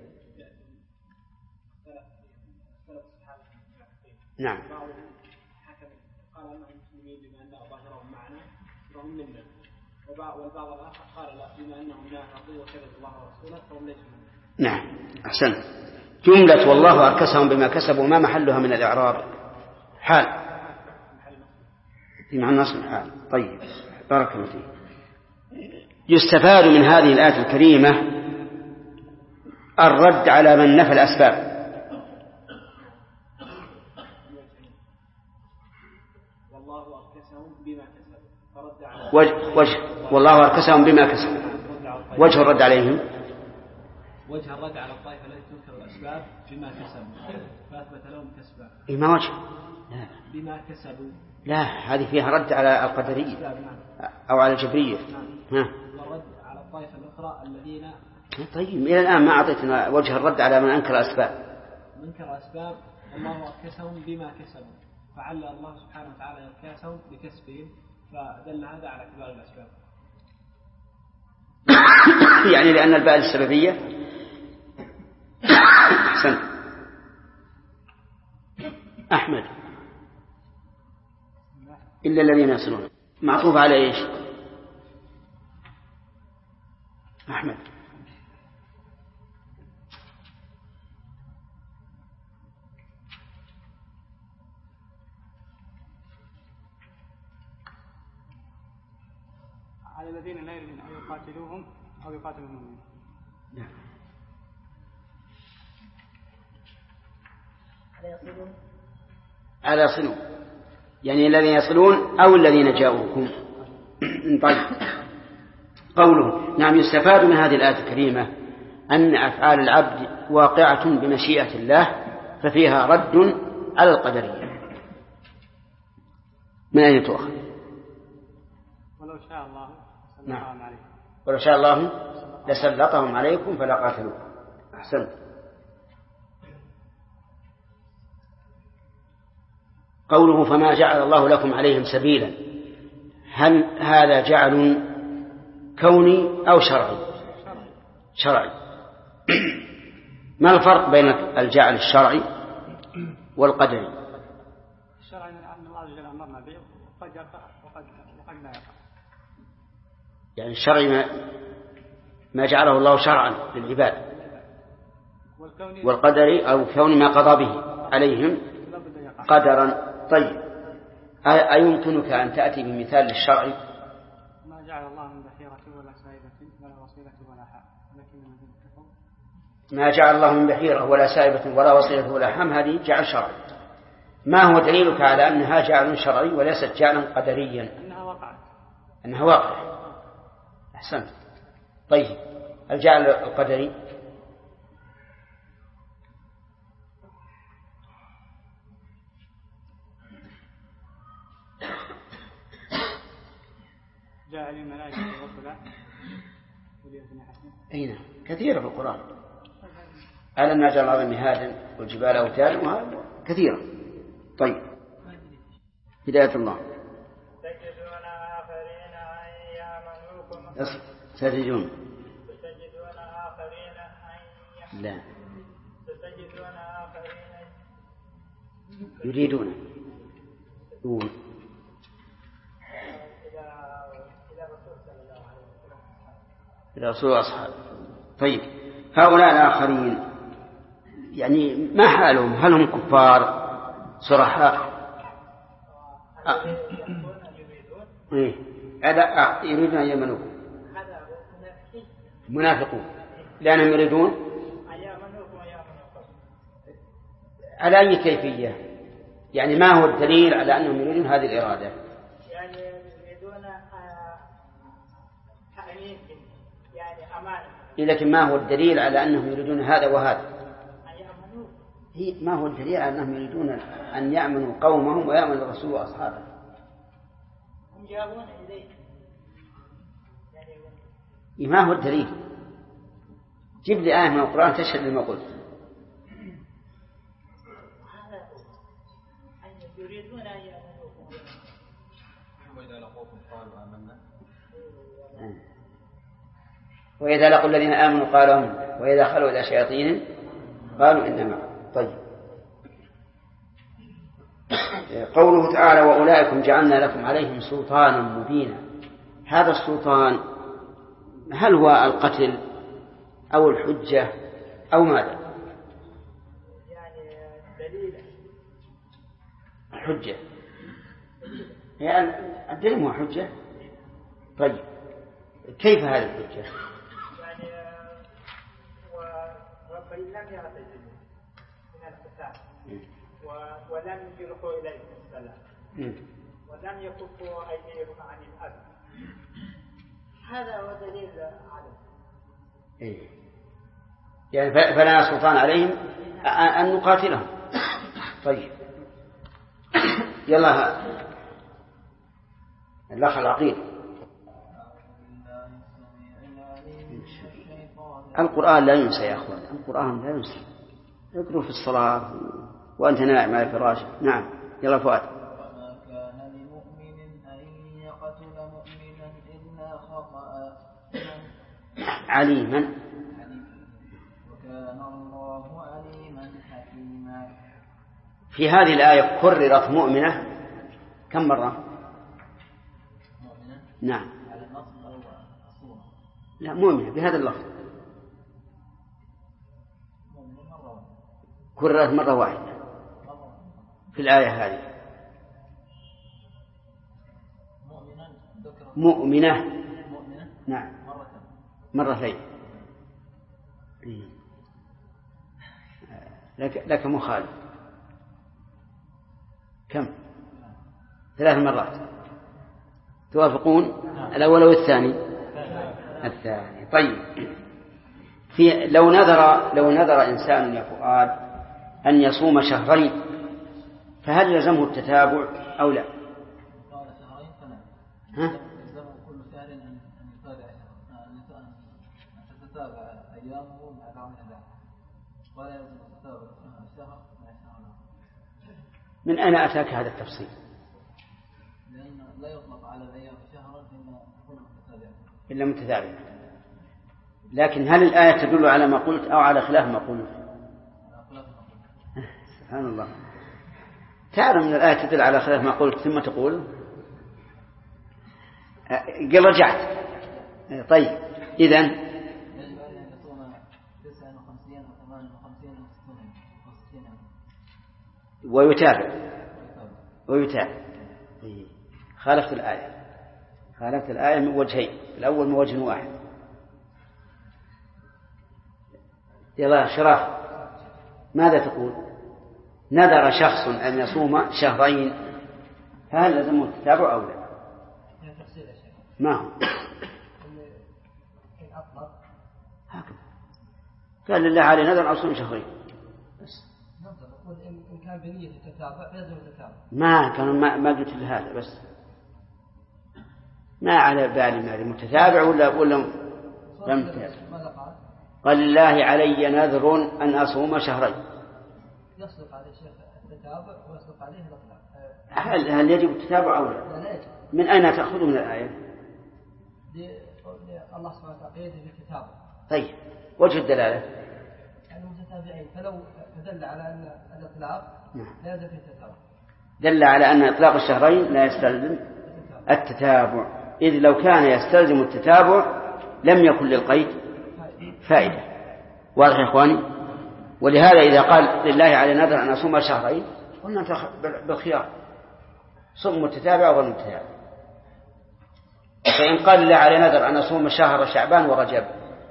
Speaker 2: نعم.
Speaker 7: قال أنهم مسلمين بما أن ظاهرهم معنا فهم منا، والبعض الآخر قال لا، بما أنهم نافقوا وكذبوا الله ورسوله فهم ليسوا منا.
Speaker 2: نعم أحسنت. جملة والله أركسهم بما كسبوا ما محلها من الإعراب؟ حال في معنى نصب حال. طيب بارك الله فيك. يستفاد من هذه الآية الكريمة الرد على من نفى الأسباب. والله أركسهم بما كسبوا. وجه الرد عليهم،
Speaker 7: وجه الرد على الطائفة التي تنكر الأسباب بما كسبوا فأثبت لهم كسبا.
Speaker 2: ما وجه؟
Speaker 7: لا. بما كسبوا.
Speaker 2: لا، هذه فيها رد على القدرية أو على الجبرية.
Speaker 7: والرد على الطائفة الأخرى الذين.
Speaker 2: طيب إلى الآن ما أعطيتنا وجه الرد على من أنكر الأسباب.
Speaker 7: منكر أسباب الله أركسهم بما كسبوا، فعل الله سبحانه وتعالى إركاسهم بكسبهم، فدل هذا على كبار الأسباب.
Speaker 2: يعني لأن الباء السببية. أحسن. أحمد. إلا الذين يصلون معطوف على إيش؟ أحمد.
Speaker 6: على الذين لا يريدون أن يقاتلوهم أو يقاتلوا المؤمنين.
Speaker 2: نعم. على يصلون، يعني الذين يصلون أو الذين جاءوكم. طيب. قوله نعم يستفاد من هذه الآية الكريمة أن أفعال العبد واقعة بمشيئة الله، ففيها رد على القدرية. من أين تؤخذ؟
Speaker 6: ولو شاء الله
Speaker 2: نعم. ولو شاء الله لسلطهم عليكم فلا قاتلوكم. أحسنت. قوله فما جعل الله لكم عليهم سبيلا، هل هذا جعل كوني أو شرعي؟ شرعي. ما الفرق بين الجعل الشرعي والقدري؟
Speaker 6: الشرعي أن الله جل أمرنا به وقد يقع وقد لا يقع.
Speaker 2: يعني الشرعي ما جعله الله شرعا للعباد، والقدري أو كون ما قضى به عليهم قدرا. طيب، أيمكنك أن تأتي بمثال للشرعي؟
Speaker 6: ما جعل الله من بحيرة ولا سائبة ولا وصيلة ولا حام،
Speaker 2: ما جعل الله من بحيرة ولا سائبة ولا وصيلة ولا حام، هذه جعل شرعي. ما هو دليلك على أنها جعل شرعي وليست جعلا قدريا؟ أنها واقعة. أحسنت. طيب، الجعل القدري؟
Speaker 6: جاء للملائكة رسلا
Speaker 2: أين كثيرة في القرآن. ألم نجعل الأرض مهادا والجبال أوتادا، كثيرة. طيب، هداية الله. ستجدون لا يريدون إلى رسول أصحاب. طيب، هؤلاء الآخرين يعني ما حالهم؟ هل هم كفار صرحاء؟ يريدون أن يمنوكم، منافقون، لأنهم يريدون على أي كيفية؟ يعني ما هو الدليل على أنهم يريدون هذه الإرادة؟
Speaker 9: يعني يريدون تأمين، يعني أمانة.
Speaker 2: لكن ما هو الدليل على أنهم يريدون هذا وهذا؟ ما هو الدليل على أنهم يريدون أن يأمنوا قومهم ويأمن الرسول وأصحابه؟
Speaker 9: هم جابون إليه.
Speaker 2: ما هو الدليل؟ جيب لي آية من القرآن تشهد لما قلت.
Speaker 9: يريدون أن يأمنوكم.
Speaker 3: وإذا لقوكم قالوا آمنا.
Speaker 2: وإذا لقوا الذين آمنوا قالوا آمنا وإذا خلوا إلى شياطين قالوا إنما. طيب، قوله تعالى وأولئكم جعلنا لكم عليهم سلطانا مبينا، هذا السلطان هل هو القتل أو الحجة أو ماذا؟
Speaker 9: يعني دليل
Speaker 2: الحجة، يعني الدليل هو حجة. طيب، كيف هذه الحجة؟
Speaker 9: يعني وربي لم يعتزلوا من القتال ولم يلقوا إليهم السلام ولم يكفوا أيديهم عن الأذى. هذا هو دليل على
Speaker 2: يعني فلا سلطان عليهم أن نقاتلهم. طيب يلا الأخ العقيل. القرآن لا ينسى يا أخوان، القرآن لا ينسى. اقرأوا في الصلاة وأنت نائم على فراشك. نعم يلا فؤاد.
Speaker 10: وما كان لمؤمن أن يقتل مؤمنا إلا خطأ
Speaker 2: عليما
Speaker 10: وكان الله عليما حكيما.
Speaker 2: في هذه الآية كررت مؤمنة كم مرة؟
Speaker 10: مؤمنة؟
Speaker 2: نعم.
Speaker 10: على النص أو الصورة؟
Speaker 2: لا مؤمنة بهذا اللفظ. كررت مرة واحدة في الآية هذه. مؤمنة نعم مرتين. لك مخالف كم؟ 3 مرات. توافقون الأول والثاني؟ الثاني. طيب لو نذر إنسان يا فؤاد أن يصوم شهرين فهل يلزمه التتابع أو لا؟
Speaker 10: قال شهرين فلا. يلزمه كل شهر أن يتابع أن تتتابع أيامه مع بعض الأيام ولا يلزم التتابع شهر مع شهر.
Speaker 2: من أين أتاك هذا التفصيل؟
Speaker 10: لأن لا يطلق على الأيام شهرا
Speaker 2: إلا متتابع. لكن هل الآية تدل على ما قلت أو على خلاف ما قلت؟ سبحان الله. تعرف من الآية تدل على خلاف ما قلت ثم تقول قل رجعت. طيب إذن
Speaker 10: يجب أن يصوم 59 و 58 و 60
Speaker 2: ويتابع. خالفت الآية من وجهين. الأول من وجه واحد. يلا شراف ماذا تقول؟ نذر شخص أن يصوم شهرين فهل لازم التتابع أو لا؟ ما هو؟ هكذا قال لله علي نذر أن أصوم شهرين بس.
Speaker 8: إن كان بنية التتابع لازم التتابع.
Speaker 2: ما كانوا ما قلت لهذا بس ما على بالي ما متتابع ولا لم تتابع. قال لله علي نذر أن أصوم شهرين.
Speaker 8: يصدق عليه شيخ التتابع ويصدق عليه الإطلاق.
Speaker 2: هل يجب التتابع أو لا؟ من أين تأخذ من الآية؟
Speaker 8: الله سبحانه وتعالى قيده بالتتابع.
Speaker 2: طيب وجه الدلالة؟
Speaker 8: يعني متتابعين فلو دل على أن الإطلاق لا يلزم التتابع.
Speaker 2: دل على أن إطلاق الشهرين لا يستلزم التتابع. إذ لو كان يستلزم التتابع لم يكن للقيد فائدة. واضح يا إخواني؟ ولهذا إذا قال لله على نذر أن أصوم شهرين قلنا أنت بالخيار صوم متتابع وغير متتابع. فإن قال لله على نذر أن أصوم شهر شعبان ورجب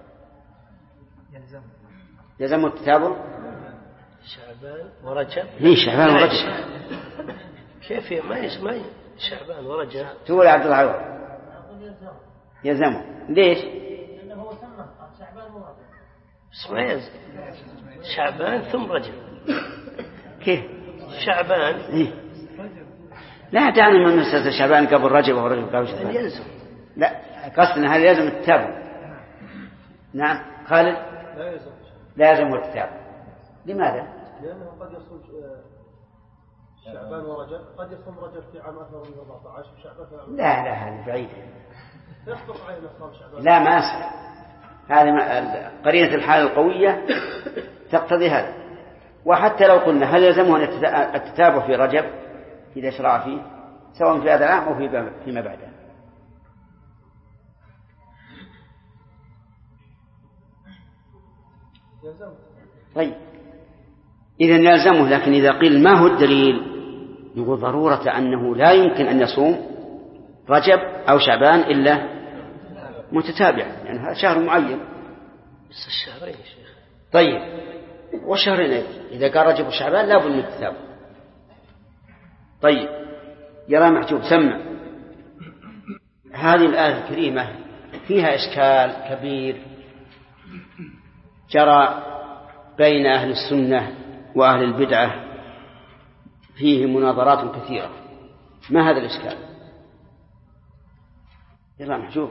Speaker 2: يلزم التتابع.
Speaker 11: شعبان ورجب
Speaker 2: ليه شعبان ورجب؟
Speaker 11: كيف ما شعبان ورجب
Speaker 2: تقول عبد الله عوض يلزمه. ليش؟
Speaker 9: لأنه هو سمى شعبان ورجب.
Speaker 11: ما يلزم شعبان ثم رجب.
Speaker 2: كيف
Speaker 11: شعبان
Speaker 2: إيه؟ لا تعني من مسألة شعبان قبل رجب ورجب قبل شعبان
Speaker 11: يلزم.
Speaker 2: لا قصدنا هل يلزم التتابع. نعم خالد لا يلزم التتابع. لماذا؟
Speaker 6: لأنه قد يصوم شعبان ورجب قد يصوم رجب في عام 2014 وشعبان
Speaker 2: لا هذه بعيدة.
Speaker 6: يسقط عليه صوم شعبان.
Speaker 2: لا ما أسمع. هذه قرينة الحالة القوية تقتضي هذا. وحتى لو قلنا هل يلزمه التتابع في رجب إذا شرع فيه سواء في هذا العام أو فيما بعده. طيب إذن يلزمه. لكن إذا قيل ما هو الدليل نقول ضرورة أنه لا يمكن أن يصوم رجب أو شعبان إلا متتابعة يعني هذا شهر معين.
Speaker 11: بس الشهرين يا شيخ.
Speaker 2: طيب والشهرين إذا قال رجب وشعبان لا بد من التتابع. طيب يرى محجوب سمع. هذه الآية الكريمة فيها إشكال كبير جرى بين أهل السنة وأهل البدعة، فيه مناظرات كثيرة. ما هذا الإشكال؟ يلا محجوب.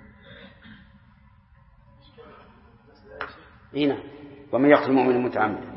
Speaker 2: هنا ومن يقتل المؤمن متعمدا